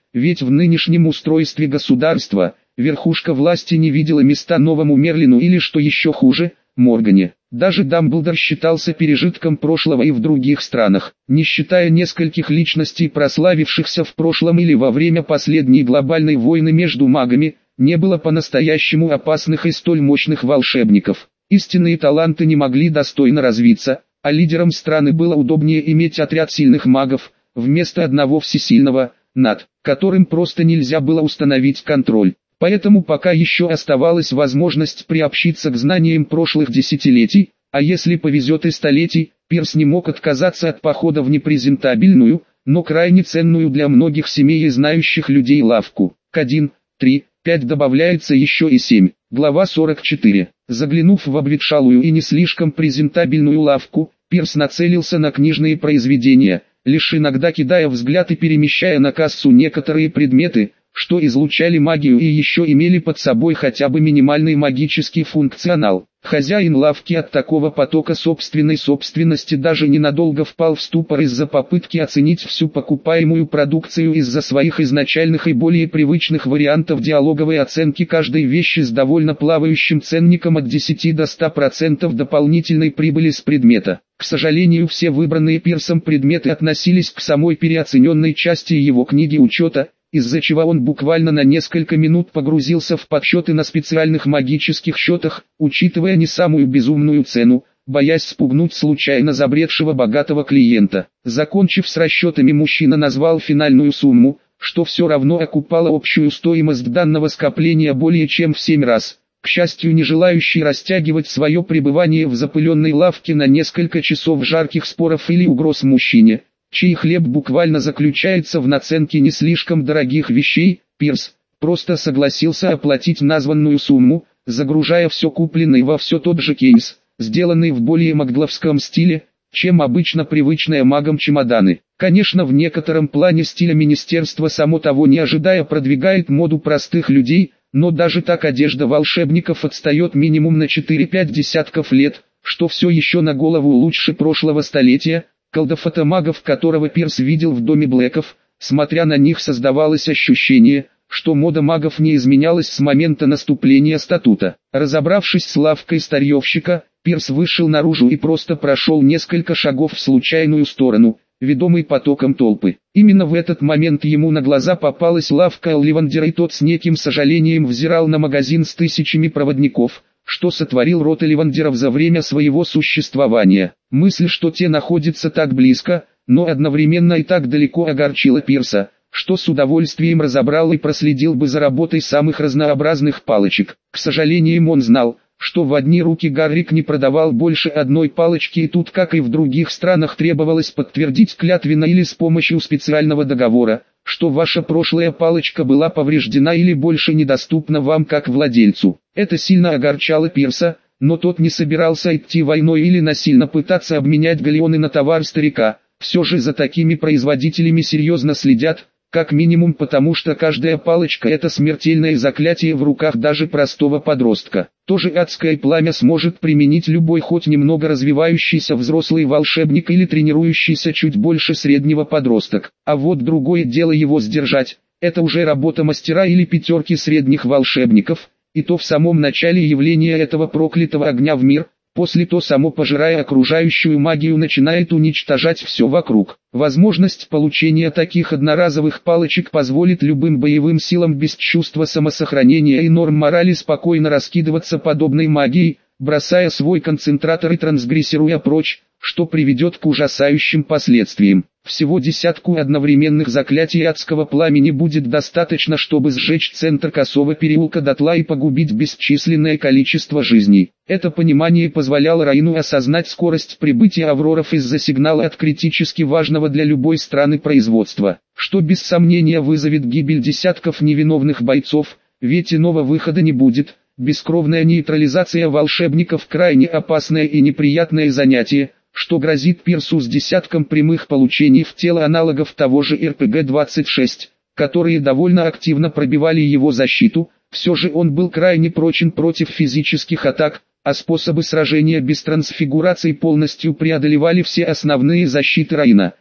ведь в нынешнем устройстве государства, верхушка власти не видела места новому Мерлину или, что еще хуже, Моргане. Даже Дамблдор считался пережитком прошлого и в других странах, не считая нескольких личностей, прославившихся в прошлом или во время последней глобальной войны между магами, не было по-настоящему опасных и столь мощных волшебников. Истинные таланты не могли достойно развиться, а лидерам страны было удобнее иметь отряд сильных магов, вместо одного всесильного, над которым просто нельзя было установить контроль. Поэтому пока еще оставалась возможность приобщиться к знаниям прошлых десятилетий, а если повезет и столетий, Пирс не мог отказаться от похода в непрезентабельную, но крайне ценную для многих семей и знающих людей лавку. К один, три, пять добавляется еще и семь. Глава сорок четыре. Заглянув в обветшалую и не слишком презентабельную лавку, Пирс нацелился на книжные произведения, лишь иногда кидая взгляд и перемещая на кассу некоторые предметы, что излучали магию и еще имели под собой хотя бы минимальный магический функционал. Хозяин лавки от такого потока собственной собственности даже ненадолго впал в ступор из-за попытки оценить всю покупаемую продукцию из-за своих изначальных и более привычных вариантов диалоговой оценки каждой вещи с довольно плавающим ценником от десяти до ста процентов дополнительной прибыли с предмета. К сожалению, все выбранные Пирсом предметы относились к самой переоцененной части его книги учета, из-за чего он буквально на несколько минут погрузился в подсчеты на специальных магических счетах, учитывая не самую безумную цену, боясь спугнуть случайно забредшего богатого клиента. Закончив с расчетами, мужчина назвал финальную сумму, что все равно окупало общую стоимость данного скопления более чем в семь раз. К счастью, не желающий растягивать свое пребывание в запыленной лавке на несколько часов жарких споров или угроз мужчине, чей хлеб буквально заключается в наценке не слишком дорогих вещей, Пирс просто согласился оплатить названную сумму, загружая все купленное во все тот же кейс, сделанный в более магловском стиле, чем обычно привычные магам чемоданы. Конечно, в некотором плане стиля министерства, само того не ожидая, продвигает моду простых людей, но даже так одежда волшебников отстает минимум на четыре-пять десятков лет, что все еще на голову лучше прошлого столетия. Колдофотомагов, которого Пирс видел в доме Блэков, смотря на них создавалось ощущение, что мода магов не изменялась с момента наступления статута. Разобравшись с лавкой старьевщика, Пирс вышел наружу и просто прошел несколько шагов в случайную сторону, ведомый потоком толпы. Именно в этот момент ему на глаза попалась лавка Олливандера, и тот с неким сожалением взирал на магазин с тысячами проводников, что сотворил род Олливандеров за время своего существования. Мысль, что те находятся так близко, но одновременно и так далеко, огорчила Пирса, что с удовольствием разобрал и проследил бы за работой самых разнообразных палочек. К сожалению, он знал, что в одни руки Гаррик не продавал больше одной палочки, и тут, как и в других странах, требовалось подтвердить клятвенно или с помощью специального договора, что ваша прошлая палочка была повреждена или больше недоступна вам как владельцу. Это сильно огорчало Пирса, но тот не собирался идти войной или насильно пытаться обменять галеоны на товар старика. Все же за такими производителями серьезно следят, как минимум потому, что каждая палочка — это смертельное заклятие в руках даже простого подростка. То же адское пламя сможет применить любой хоть немного развивающийся взрослый волшебник или тренирующийся чуть больше среднего подросток. А вот другое дело его сдержать — это уже работа мастера или пятерки средних волшебников, и то в самом начале явления этого проклятого огня в мир. После то само, пожирая окружающую магию, начинает уничтожать все вокруг. Возможность получения таких одноразовых палочек позволит любым боевым силам без чувства самосохранения и норм морали спокойно раскидываться подобной магией, бросая свой концентратор и трансгрессируя прочь, что приведет к ужасающим последствиям. Всего десятку одновременных заклятий адского пламени будет достаточно, чтобы сжечь центр Косого переулка дотла и погубить бесчисленное количество жизней. Это понимание позволяло Раину осознать скорость прибытия Авроров из-за сигнала от критически важного для любой страны производства, что без сомнения вызовет гибель десятков невиновных бойцов, ведь иного выхода не будет. Бескровная нейтрализация волшебников — крайне опасное и неприятное занятие, что грозит Пирсу с десятком прямых получений в тело аналогов того же эр пэ гэ двадцать шесть, которые довольно активно пробивали его защиту. Все же он был крайне прочен против физических атак, а способы сражения без трансфигураций полностью преодолевали все основные защиты Раина.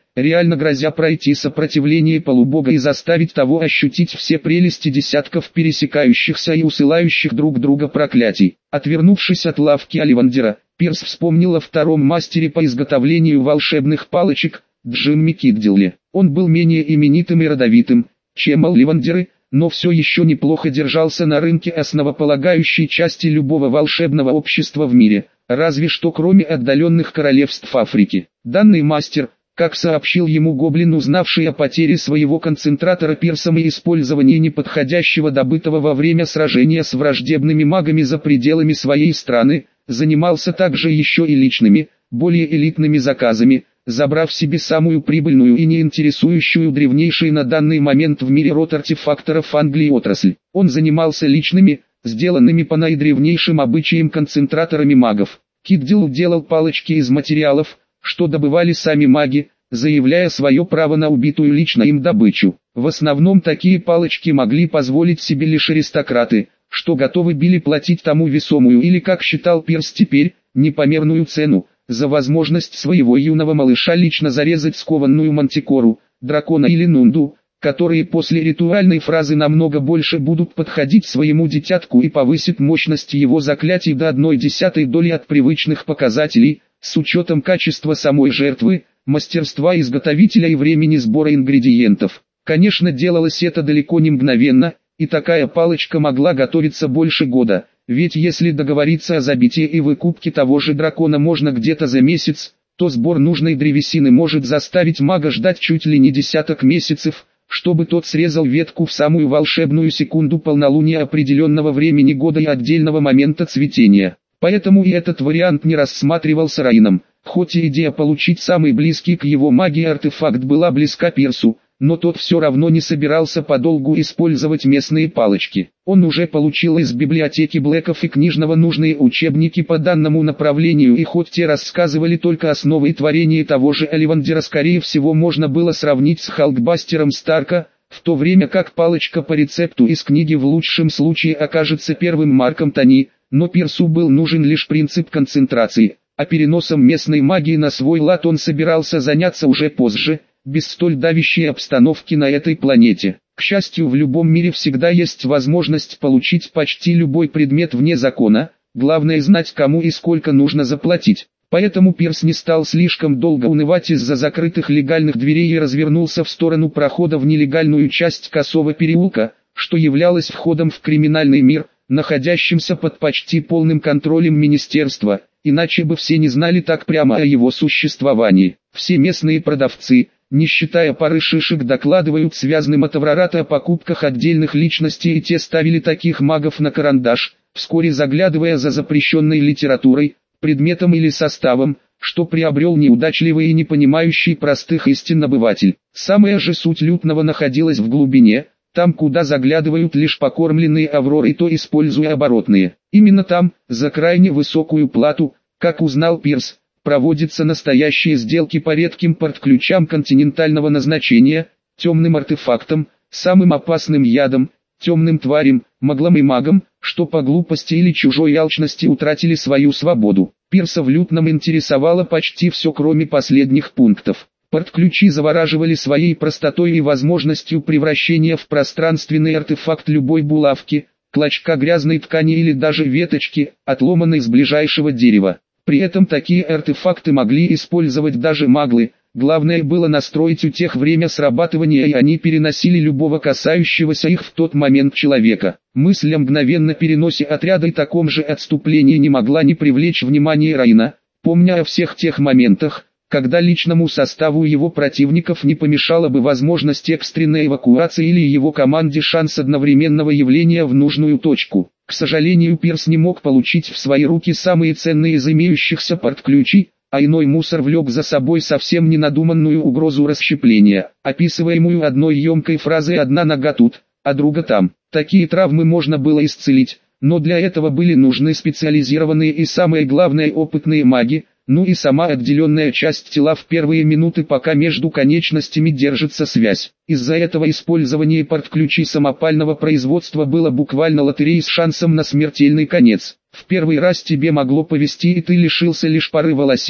реально грозя пройти сопротивление полубога и заставить того ощутить все прелести десятков пересекающихся и усылающих друг друга проклятий. Отвернувшись от лавки Оливандера, Пирс вспомнил о втором мастере по изготовлению волшебных палочек, Джимми Киддилле. Он был менее именитым и родовитым, чем Оливандеры, но все еще неплохо держался на рынке основополагающей части любого волшебного общества в мире, разве что кроме отдаленных королевств Африки. Данный мастер, как сообщил ему гоблин, узнавший о потере своего концентратора Пирсом и использовании неподходящего добытого во время сражения с враждебными магами за пределами своей страны, занимался также еще и личными, более элитными заказами, забрав себе самую прибыльную и не интересующую древнейший на данный момент в мире род артефакторов Англии отрасль. Он занимался личными, сделанными по наидревнейшим обычаям концентраторами магов. Киддилл делал палочки из материалов, что добывали сами маги, заявляя свое право на убитую лично им добычу. В основном такие палочки могли позволить себе лишь аристократы, что готовы были платить тому весомую или, как считал Пирс теперь, непомерную цену, за возможность своего юного малыша лично зарезать скованную мантикору, дракона или нунду, которые после ритуальной фразы намного больше будут подходить своему дитятку и повысит мощность его заклятий до одной десятой доли от привычных показателей, с учетом качества самой жертвы, мастерства изготовителя и времени сбора ингредиентов. Конечно, делалось это далеко не мгновенно, и такая палочка могла готовиться больше года, ведь если договориться о забитии и выкупке того же дракона можно где-то за месяц, то сбор нужной древесины может заставить мага ждать чуть ли не десяток месяцев, чтобы тот срезал ветку в самую волшебную секунду полнолуния определенного времени года и отдельного момента цветения. Поэтому и этот вариант не рассматривался Райаном, хоть и идея получить самый близкий к его магии артефакт была близка Пирсу, но тот все равно не собирался подолгу использовать местные палочки. Он уже получил из библиотеки Блэков и книжного нужные учебники по данному направлению, и хоть те рассказывали только основы и творения того же Оливандера, скорее всего можно было сравнить с Халкбастером Старка, в то время как палочка по рецепту из книги в лучшем случае окажется первым марком Тони, но Пирсу был нужен лишь принцип концентрации, а переносом местной магии на свой лад он собирался заняться уже позже, без столь давящей обстановки на этой планете. К счастью, в любом мире всегда есть возможность получить почти любой предмет вне закона, главное знать, кому и сколько нужно заплатить. Поэтому Пирс не стал слишком долго унывать из-за закрытых легальных дверей и развернулся в сторону прохода в нелегальную часть Косого переулка, что являлось входом в криминальный мир, находящимся под почти полным контролем министерства, иначе бы все не знали так прямо о его существовании. Все местные продавцы, не считая пары шишек, докладывают связным от Аврората о покупках отдельных личностей, и те ставили таких магов на карандаш, вскоре заглядывая за запрещенной литературой, предметом или составом, что приобрел неудачливый и не понимающий простых истин обыватель. Самая же суть лютного находилась в глубине, там, куда заглядывают лишь покормленные Авророй, то используя оборотные. Именно там, за крайне высокую плату, как узнал Пирс, проводятся настоящие сделки по редким портключам континентального назначения, темным артефактам, самым опасным ядам, темным тварям, маглам и магам, что по глупости или чужой алчности утратили свою свободу. Пирса в лютном интересовало почти все, кроме последних пунктов. Портключи завораживали своей простотой и возможностью превращения в пространственный артефакт любой булавки, клочка грязной ткани или даже веточки, отломанной с ближайшего дерева. При этом такие артефакты могли использовать даже маглы, главное было настроить у тех время срабатывания, и они переносили любого касающегося их в тот момент человека. Мысль о мгновенно переносе отряда и таком же отступлении не могла не привлечь внимание Райана, помня о всех тех моментах, когда личному составу его противников не помешала бы возможность экстренной эвакуации или его команде шанс одновременного явления в нужную точку. К сожалению, Пирс не мог получить в свои руки самые ценные из имеющихся портключи, а иной мусор влек за собой совсем ненадуманную угрозу расщепления, описываемую одной емкой фразой «одна нога тут, а друга там». Такие травмы можно было исцелить, но для этого были нужны специализированные и, самое главное, опытные маги, ну и сама отделенная часть тела в первые минуты, пока между конечностями держится связь. Из-за этого использование портключей самопального производства было буквально лотереей с шансом на смертельный конец. В первый раз тебе могло повезти, и ты лишился лишь пары волосинок,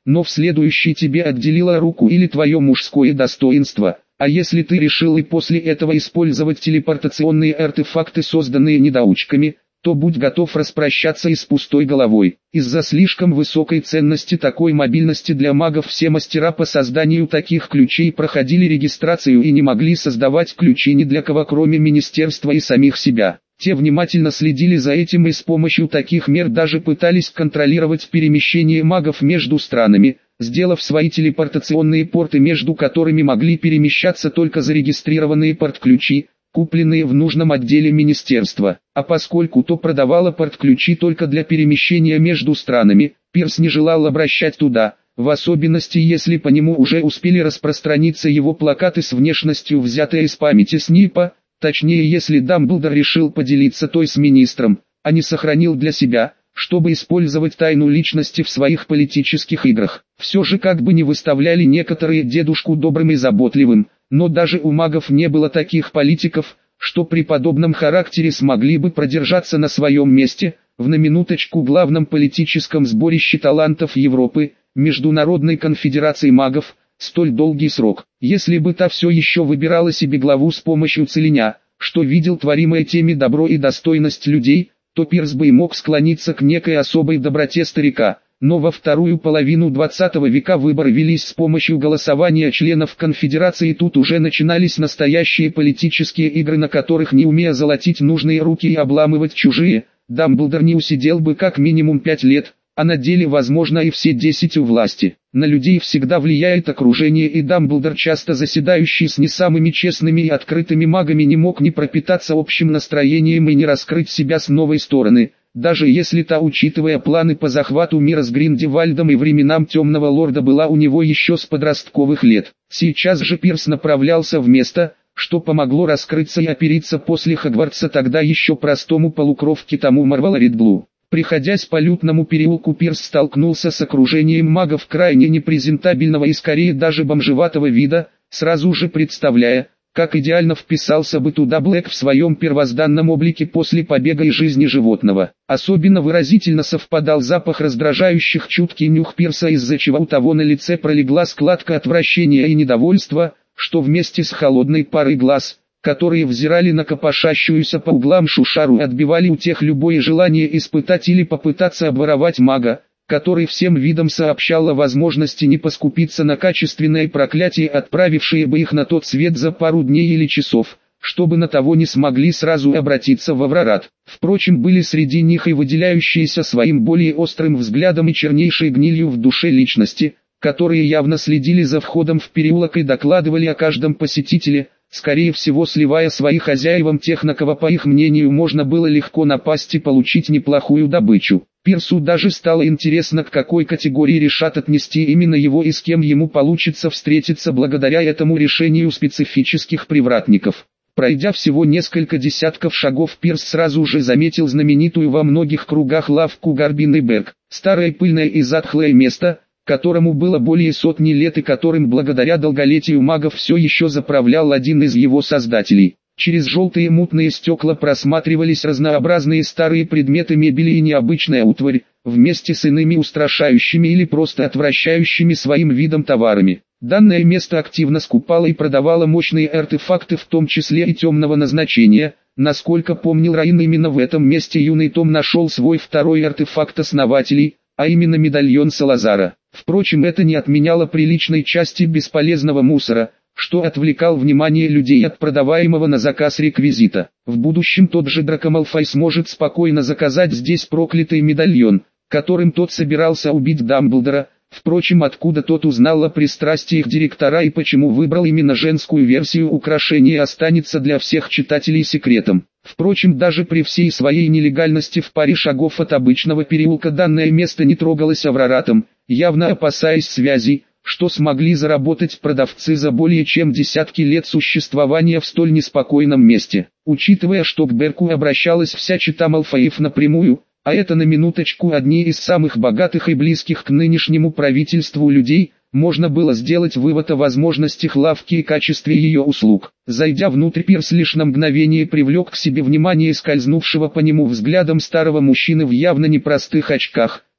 но в следующий тебе отделила руку или твое мужское достоинство. А если ты решил и после этого использовать телепортационные артефакты, созданные недоучками, то будь готов распрощаться и с пустой головой. Из-за слишком высокой ценности такой мобильности для магов все мастера по созданию таких ключей проходили регистрацию и не могли создавать ключи ни для кого, кроме министерства и самих себя. Те внимательно следили за этим и с помощью таких мер даже пытались контролировать перемещение магов между странами, сделав свои телепортационные порты, между которыми могли перемещаться только зарегистрированные порт-ключи, купленные в нужном отделе министерства. А поскольку то продавало порт-ключи только для перемещения между странами, Пирс не желал обращать туда, в особенности если по нему уже успели распространиться его плакаты с внешностью, взятые из памяти Снипа, точнее если Дамблдор решил поделиться той с министром, а не сохранил для себя, чтобы использовать тайну личности в своих политических играх. Все же как бы ни выставляли некоторые дедушку добрым и заботливым, но даже у магов не было таких политиков, что при подобном характере смогли бы продержаться на своем месте, в на минуточку главном политическом сборище талантов Европы, Международной конфедерации магов, столь долгий срок. Если бы та все еще выбирала себе главу с помощью целиня, что видел творимое теми добро и достойность людей, то Пирс бы и мог склониться к некой особой доброте старика. Но во вторую половину двадцатого века выборы велись с помощью голосования членов конфедерации, и тут уже начинались настоящие политические игры, на которых, не умея золотить нужные руки и обламывать чужие, Дамблдор не усидел бы как минимум пять лет, а на деле возможно и все десять у власти. На людей всегда влияет окружение, и Дамблдор, часто заседающий с не самыми честными и открытыми магами, не мог не пропитаться общим настроением и не раскрыть себя с новой стороны. Даже если та, учитывая планы по захвату мира с Гриндевальдом и временам Темного Лорда, была у него еще с подростковых лет. Сейчас же Пирс направлялся в место, что помогло раскрыться и опериться после Хогвартса тогда еще простому полукровке тому Марвелу Редблу. Приходясь по лютному переулку, Пирс столкнулся с окружением магов крайне непрезентабельного и скорее даже бомжеватого вида, сразу же представляя, как идеально вписался бы туда Блэк в своем первозданном облике после побега из жизни животного. Особенно выразительно совпадал запах раздражающих чуткий нюх Пирса, из-за чего у того на лице пролегла складка отвращения и недовольства, что вместе с холодной парой глаз, которые взирали на копошащуюся по углам шушару, отбивали у тех любое желание испытать или попытаться обворовать мага, который всем видом сообщал о возможности не поскупиться на качественное проклятие, отправившее бы их на тот свет за пару дней или часов, чтобы на того не смогли сразу обратиться в Аврорат. Впрочем, были среди них и выделяющиеся своим более острым взглядом и чернейшей гнилью в душе личности, которые явно следили за входом в переулок и докладывали о каждом посетителе, скорее всего сливая свои хозяевам тех, на кого, по их мнению, можно было легко напасть и получить неплохую добычу. Пирсу даже стало интересно, к какой категории решат отнести именно его и с кем ему получится встретиться благодаря этому решению специфических привратников. Пройдя всего несколько десятков шагов, Пирс сразу же заметил знаменитую во многих кругах лавку Гарбинеберг, старое пыльное и затхлое место, которому было более сотни лет и которым благодаря долголетию магов все еще заправлял один из его создателей. Через желтые мутные стекла просматривались разнообразные старые предметы мебели и необычная утварь, вместе с иными устрашающими или просто отвращающими своим видом товарами. Данное место активно скупало и продавало мощные артефакты, в том числе и темного назначения. Насколько помнил Раин, именно в этом месте юный Том нашел свой второй артефакт основателей, а именно медальон Салазара. Впрочем, это не отменяло приличной части бесполезного мусора, что отвлекал внимание людей от продаваемого на заказ реквизита. В будущем тот же Драко Малфой сможет спокойно заказать здесь проклятый медальон, которым тот собирался убить Дамблдора. Впрочем, откуда тот узнал о пристрастиях директора и почему выбрал именно женскую версию украшения, останется для всех читателей секретом. Впрочем, даже при всей своей нелегальности в паре шагов от обычного переулка данное место не трогалось Авроратом, явно опасаясь связей, что смогли заработать продавцы за более чем десятки лет существования в столь неспокойном месте. Учитывая, что к Берку обращалась вся чета Малфоев напрямую, а это на минуточку одни из самых богатых и близких к нынешнему правительству людей, можно было сделать вывод о возможностях лавки и качестве ее услуг. Зайдя внутрь, Пирс лишь на мгновение привлек к себе внимание скользнувшего по нему взглядом старого мужчины в явно непростых очках,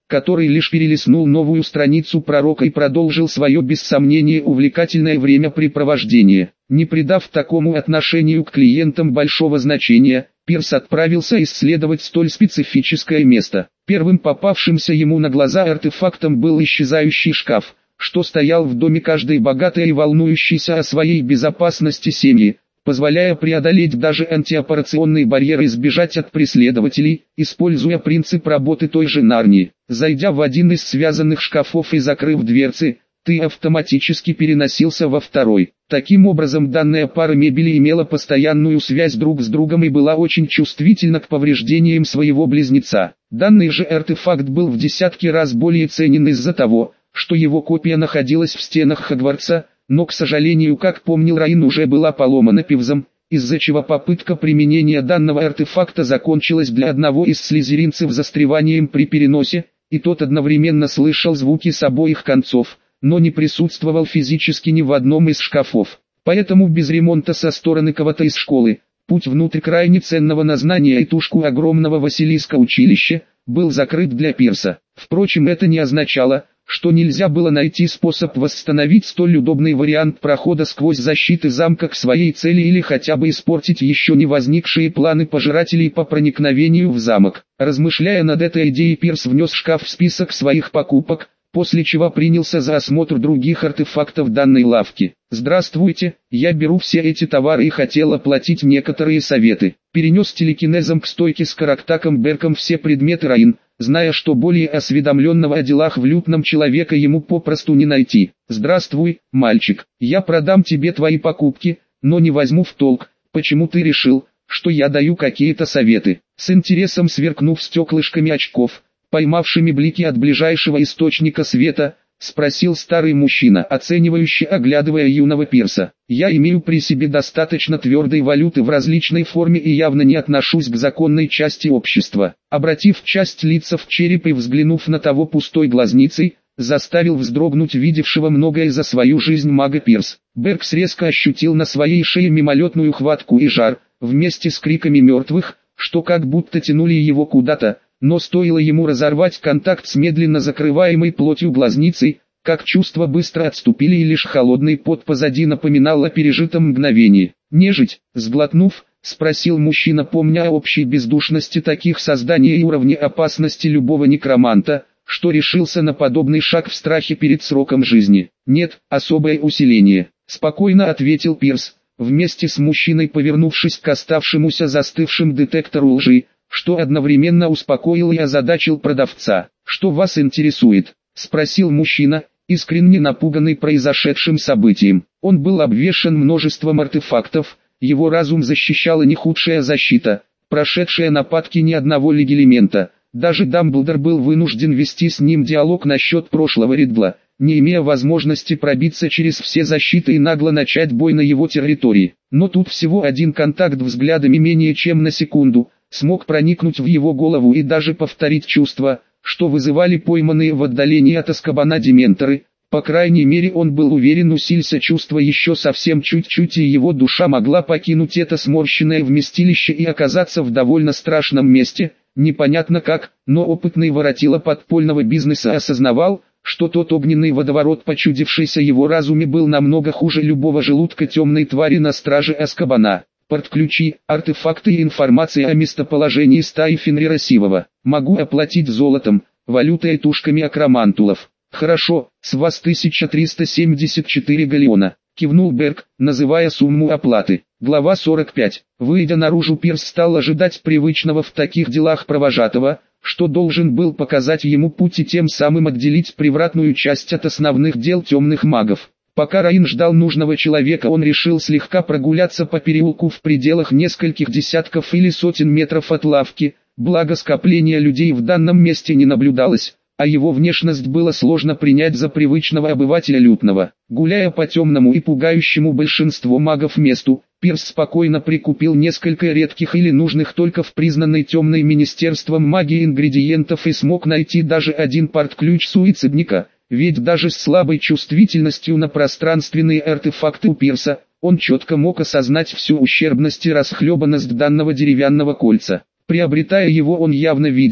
который лишь перелистнул новую страницу пророка и продолжил свое без сомнения увлекательное времяпрепровождение. Не придав такому отношению к клиентам большого значения, Пирс отправился исследовать столь специфическое место. Первым попавшимся ему на глаза артефактом был исчезающий шкаф, что стоял в доме каждой богатой и волнующейся о своей безопасности семьи, позволяя преодолеть даже антиоперационные барьеры и сбежать от преследователей, используя принцип работы той же Нарнии. Зайдя в один из связанных шкафов и закрыв дверцы, ты автоматически переносился во второй. Таким образом, данная пара мебели имела постоянную связь друг с другом и была очень чувствительна к повреждениям своего близнеца. Данный же артефакт был в десятки раз более ценен из-за того, что его копия находилась в стенах Хогвартса, но, к сожалению, как помнил Раин, уже была поломана Пивзом, из-за чего попытка применения данного артефакта закончилась для одного из слизеринцев застреванием при переносе, и тот одновременно слышал звуки с обоих концов, но не присутствовал физически ни в одном из шкафов. Поэтому без ремонта со стороны кого-то из школы, путь внутрь крайне ценного на знания и тушку огромного Василиска училища, был закрыт для Пирса. Впрочем, это не означало, что нельзя было найти способ восстановить столь удобный вариант прохода сквозь защиты замка к своей цели или хотя бы испортить еще не возникшие планы пожирателей по проникновению в замок. Размышляя над этой идеей, Пирс внес шкаф в список своих покупок, после чего принялся за осмотр других артефактов данной лавки. «Здравствуйте, я беру все эти товары и хотел оплатить некоторые советы». Перенес телекинезом к стойке с Карактаком Берком все предметы Раин, зная, что более осведомленного о делах в лютном человека ему попросту не найти. «Здравствуй, мальчик, я продам тебе твои покупки, но не возьму в толк, почему ты решил, что я даю какие-то советы». С интересом сверкнув стеклышками очков, поймавшими блики от ближайшего источника света, спросил старый мужчина, оценивающе оглядывая юного Пирса. «Я имею при себе достаточно твердой валюты в различной форме и явно не отношусь к законной части общества». Обратив часть лица в череп и взглянув на того пустой глазницей, заставил вздрогнуть видевшего многое за свою жизнь мага Пирс. Беркс резко ощутил на своей шее мимолетную хватку и жар, вместе с криками мертвых, что как будто тянули его куда-то, но стоило ему разорвать контакт с медленно закрываемой плотью глазницей, как чувства быстро отступили и лишь холодный пот позади напоминал о пережитом мгновении. «Нежить?» — сглотнув, спросил мужчина, помня о общей бездушности таких созданий и уровне опасности любого некроманта, что решился на подобный шаг в страхе перед сроком жизни. «Нет, особое усиление», — спокойно ответил Пирс, вместе с мужчиной повернувшись к оставшемуся застывшим детектору лжи, что одновременно успокоил и озадачил продавца. «Что вас интересует?» — спросил мужчина, искренне напуганный произошедшим событием. Он был обвешан множеством артефактов, его разум защищала не худшая защита, прошедшая нападки ни одного легилемента. Даже Дамблдор был вынужден вести с ним диалог насчет прошлого Ридла, не имея возможности пробиться через все защиты и нагло начать бой на его территории. Но тут всего один контакт взглядами менее чем на секунду смог проникнуть в его голову и даже повторить чувства, что вызывали пойманные в отдалении от Азкабана дементоры. По крайней мере, он был уверен, усилься чувство еще совсем чуть-чуть, и его душа могла покинуть это сморщенное вместилище и оказаться в довольно страшном месте, непонятно как, но опытный воротила подпольного бизнеса осознавал, что тот огненный водоворот, почудившийся его разуме, был намного хуже любого желудка темной твари на страже Азкабана. Портключи, артефакты и информация о местоположении стаи Фенрира Сивого. Могу оплатить золотом, валютой и тушками акромантулов. Хорошо, с вас тысяча триста семьдесят четыре галеона, кивнул Берк, называя сумму оплаты. Глава сорок пять. Выйдя наружу, Пирс стал ожидать привычного в таких делах провожатого, что должен был показать ему путь и тем самым отделить привратную часть от основных дел темных магов. Пока Раин ждал нужного человека, он решил слегка прогуляться по переулку в пределах нескольких десятков или сотен метров от лавки, благо скопления людей в данном месте не наблюдалось, а его внешность было сложно принять за привычного обывателя лютного. Гуляя по темному и пугающему большинство магов месту, Пирс спокойно прикупил несколько редких или нужных только в признанной темной министерством магии ингредиентов и смог найти даже один порт-ключ суицидника. Ведь даже с слабой чувствительностью на пространственные артефакты у Пирса, он четко мог осознать всю ущербность и расхлебанность данного деревянного кольца. Приобретая его, он явно видел,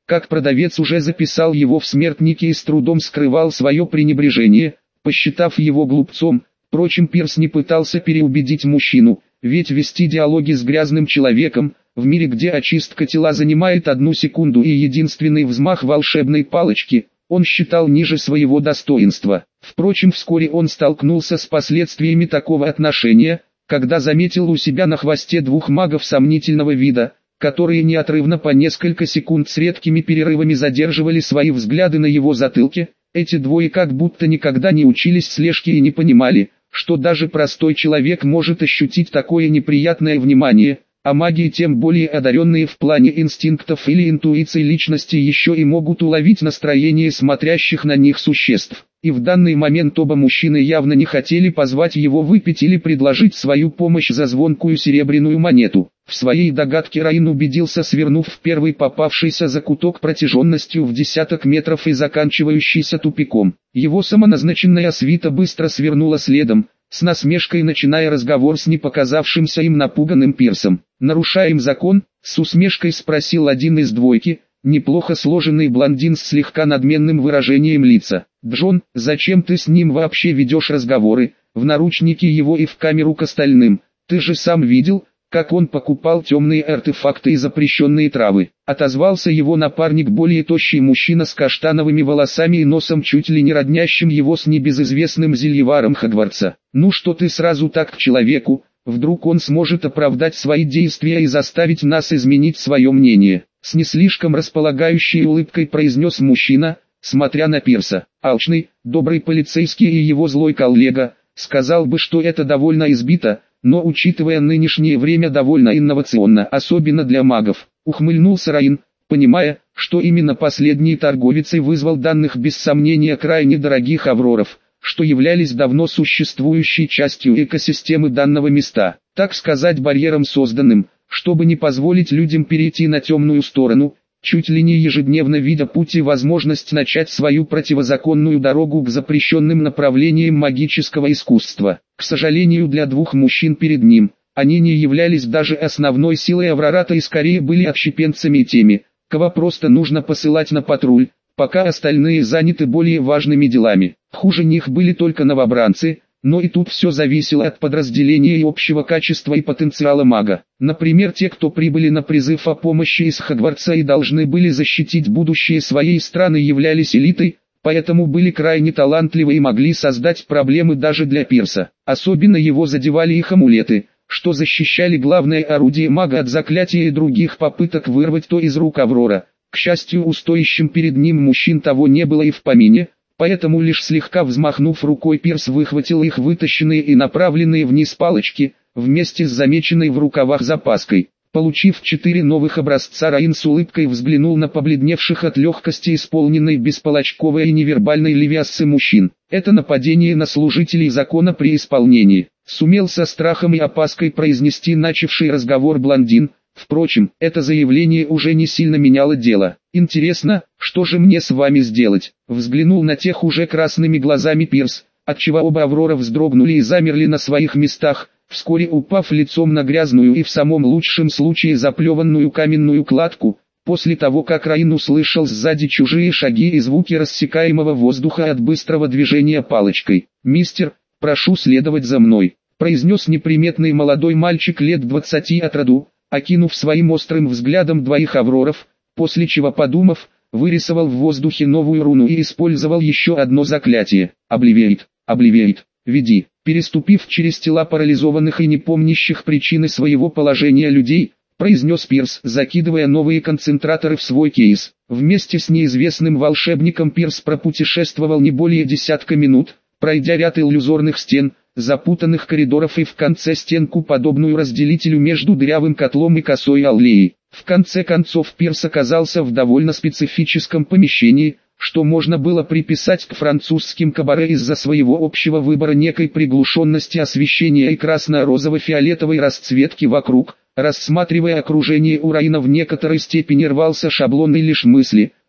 Как продавец уже записал его в смертники и с трудом скрывал свое пренебрежение, посчитав его глупцом. Впрочем, Пирс не пытался переубедить мужчину, ведь вести диалоги с грязным человеком, в мире, где очистка тела занимает одну секунду и единственный взмах волшебной палочки, он считал ниже своего достоинства. Впрочем, вскоре он столкнулся с последствиями такого отношения, когда заметил у себя на хвосте двух магов сомнительного вида, которые неотрывно по несколько секунд с редкими перерывами задерживали свои взгляды на его затылке. Эти двое как будто никогда не учились слежке и не понимали, что даже простой человек может ощутить такое неприятное внимание, а маги, тем более одаренные в плане инстинктов или интуиции личности, еще и могут уловить настроение смотрящих на них существ. И в данный момент оба мужчины явно не хотели позвать его выпить или предложить свою помощь за звонкую серебряную монету. В своей догадке Раин убедился, свернув в первый попавшийся закуток протяженностью в десяток метров и заканчивающийся тупиком. Его самоназначенная свита быстро свернула следом, с насмешкой начиная разговор с не показавшимся им напуганным Пирсом. «Нарушаем закон?» — с усмешкой спросил один из двойки, неплохо сложенный блондин с слегка надменным выражением лица. «Джон, зачем ты с ним вообще ведешь разговоры, в наручники его и в камеру к остальным? Ты же сам видел, как он покупал темные артефакты и запрещенные травы», — отозвался его напарник, более тощий мужчина с каштановыми волосами и носом, чуть ли не роднящим его с небезызвестным зельеваром Хогвартса. «Ну что ты сразу так к человеку, вдруг он сможет оправдать свои действия и заставить нас изменить свое мнение», — с не слишком располагающей улыбкой произнес мужчина, смотря на Пирса. Алчный, добрый полицейский и его злой коллега, сказал бы, что это довольно избито, но учитывая нынешнее время довольно инновационно, особенно для магов, ухмыльнулся Раин, понимая, что именно последний торговец и вызвал данных без сомнения крайне дорогих авроров, что являлись давно существующей частью экосистемы данного места, так сказать, барьером, созданным, чтобы не позволить людям перейти на темную сторону, чуть ли не ежедневно видя путь и возможность начать свою противозаконную дорогу к запрещенным направлениям магического искусства. К сожалению для двух мужчин перед ним, они не являлись даже основной силой Аврората и скорее были отщепенцами и теми, кого просто нужно посылать на патруль, пока остальные заняты более важными делами. Хуже них были только новобранцы, но и тут все зависело от подразделения и общего качества и потенциала мага. Например, те, кто прибыли на призыв о помощи из Хогвартса и должны были защитить будущее своей страны, являлись элитой, поэтому были крайне талантливы и могли создать проблемы даже для Пирса. Особенно его задевали их амулеты, что защищали главное орудие мага от заклятия и других попыток вырвать то из рук Аврора. К счастью, устоящим перед ним мужчин того не было и в помине, поэтому лишь слегка взмахнув рукой, Пирс выхватил их вытащенные и направленные вниз палочки, вместе с замеченной в рукавах запаской. Получив четыре новых образца, Раин с улыбкой взглянул на побледневших от легкости исполненной бесполочковой и невербальной левиассы мужчин. Это нападение на служителей закона при исполнении, сумел со страхом и опаской произнести начавший разговор блондин. Впрочем, это заявление уже не сильно меняло дело. «Интересно, что же мне с вами сделать?» Взглянул на тех уже красными глазами Пирс, отчего оба Аврора вздрогнули и замерли на своих местах, вскоре упав лицом на грязную и в самом лучшем случае заплеванную каменную кладку, после того как Раин услышал сзади чужие шаги и звуки рассекаемого воздуха от быстрого движения палочкой. «Мистер, прошу следовать за мной», произнес неприметный молодой мальчик лет двадцати от роду, окинув своим острым взглядом двоих авроров, после чего, подумав, вырисовал в воздухе новую руну и использовал еще одно заклятие. «Обливиет, обливиет, веди». Переступив через тела парализованных и не помнящих причины своего положения людей, произнес Пирс, закидывая новые концентраторы в свой кейс. Вместе с неизвестным волшебником Пирс пропутешествовал не более десятка минут, пройдя ряд иллюзорных стен, запутанных коридоров и в конце стенку, подобную разделителю между дырявым котлом и косой аллеей. В конце концов Пирс оказался в довольно специфическом помещении, что можно было приписать к французским кабаре из-за своего общего выбора некой приглушенности освещения и красно-розово-фиолетовой расцветки вокруг. Рассматривая окружение, у Раина в некоторой степени рвался шаблон и лишь мысли,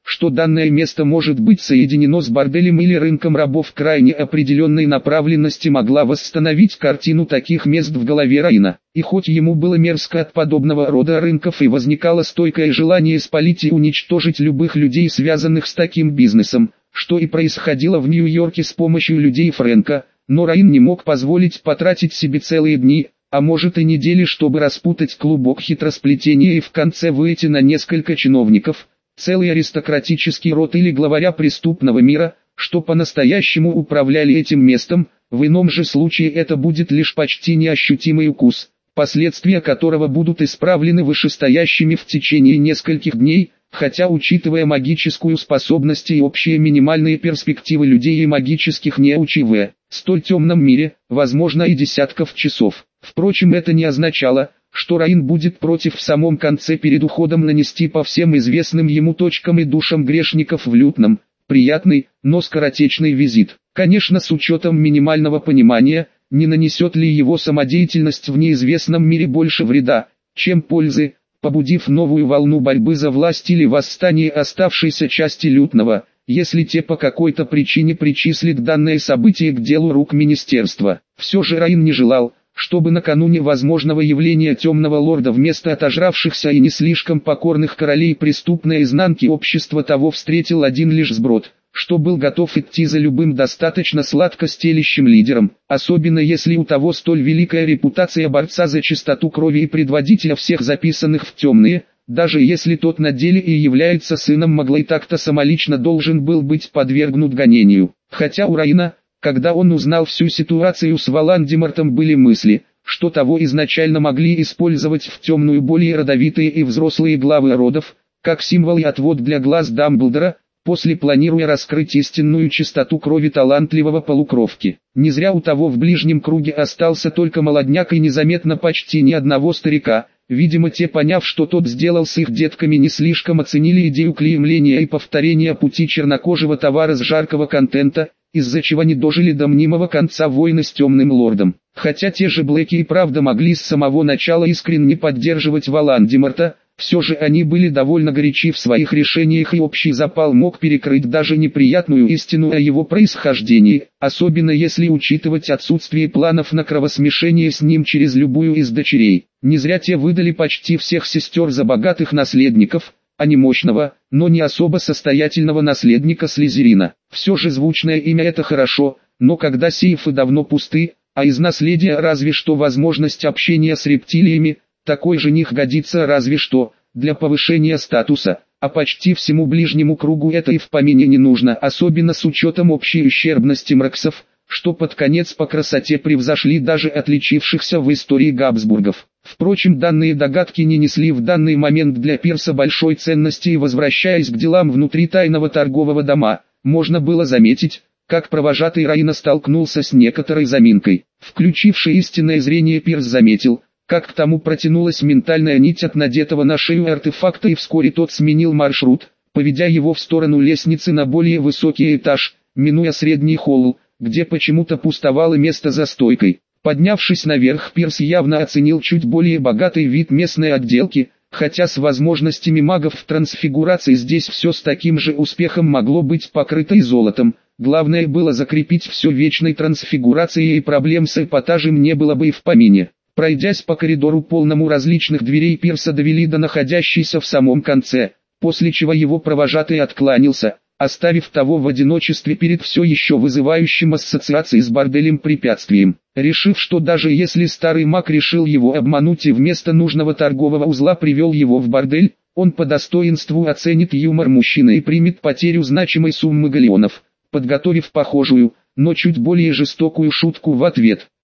что данное место может быть соединено с борделем или рынком рабов крайне определенной направленности, могла восстановить картину таких мест в голове Раина. И хоть ему было мерзко от подобного рода рынков и возникало стойкое желание спалить и уничтожить любых людей, связанных с таким бизнесом, что и происходило в Нью-Йорке с помощью людей Фрэнка, но Раин не мог позволить потратить себе целые дни, а может и недели, чтобы распутать клубок хитросплетения и в конце выйти на несколько чиновников, целый аристократический род или главаря преступного мира, что по-настоящему управляли этим местом. В ином же случае это будет лишь почти неощутимый укус, последствия которого будут исправлены вышестоящими в течение нескольких дней, хотя учитывая магическую способность и общие минимальные перспективы людей и магических неучей в столь темном мире, возможно и десятков часов. Впрочем, это не означало, что Раин будет против в самом конце перед уходом нанести по всем известным ему точкам и душам грешников в лютном, приятный, но скоротечный визит. Конечно, с учетом минимального понимания, не нанесет ли его самодеятельность в неизвестном мире больше вреда, чем пользы, побудив новую волну борьбы за власть или восстание оставшейся части лютного, если те по какой-то причине причислят данное событие к делу рук министерства. Все же Раин не желал, чтобы накануне возможного явления темного лорда вместо отожравшихся и не слишком покорных королей преступной изнанки общества того встретил один лишь сброд, что был готов идти за любым достаточно сладко стелящим лидером, особенно если у того столь великая репутация борца за чистоту крови и предводителя всех записанных в темные, даже если тот на деле и является сыном Маглы, так-то самолично должен был быть подвергнут гонению. Хотя у Раина, когда он узнал всю ситуацию с Волан-де-Мортом, были мысли, что того изначально могли использовать в темную более родовитые и взрослые главы родов, как символ и отвод для глаз Дамблдора, после планируя раскрыть истинную чистоту крови талантливого полукровки. Не зря у того в ближнем круге остался только молодняк и незаметно почти ни одного старика. Видимо, те, поняв, что тот сделал с их детками, не слишком оценили идею клеймления и повторения пути чернокожего товара с жаркого контента, из-за чего не дожили до мнимого конца войны с темным лордом. Хотя те же Блэки и правда могли с самого начала искренне поддерживать Волан-де-Морта, все же они были довольно горячи в своих решениях, и общий запал мог перекрыть даже неприятную истину о его происхождении, особенно если учитывать отсутствие планов на кровосмешение с ним через любую из дочерей. Не зря те выдали почти всех сестер за богатых наследников, а не мощного, но не особо состоятельного наследника Слизерина. Все же звучное имя — это хорошо, но когда сейфы давно пусты, а из наследия разве что возможность общения с рептилиями, такой жених годится разве что для повышения статуса, а почти всему ближнему кругу это и в помине не нужно, особенно с учетом общей ущербности Мраксов, что под конец по красоте превзошли даже отличившихся в истории Габсбургов. Впрочем, данные догадки не несли в данный момент для Пирса большой ценности, и возвращаясь к делам внутри тайного торгового дома, можно было заметить, как провожатый Раина столкнулся с некоторой заминкой. Включивший истинное зрение, Пирс заметил, как к тому протянулась ментальная нить от надетого на шею артефакта, и вскоре тот сменил маршрут, поведя его в сторону лестницы на более высокий этаж, минуя средний холл, где почему-то пустовало место за стойкой. Поднявшись наверх, Пирс явно оценил чуть более богатый вид местной отделки, хотя с возможностями магов в трансфигурации здесь все с таким же успехом могло быть покрыто и золотом. Главное было закрепить все вечной трансфигурацией, и проблем с эпатажем не было бы и в помине. Пройдясь по коридору, полному различных дверей, Пирса довели до находящейся в самом конце, после чего его провожатый откланялся, оставив того в одиночестве перед все еще вызывающим ассоциации с борделем препятствием. Решив, что даже если старый маг решил его обмануть и вместо нужного торгового узла привел его в бордель, он по достоинству оценит юмор мужчины и примет потерю значимой суммы галеонов, подготовив похожую, но чуть более жестокую шутку в ответ.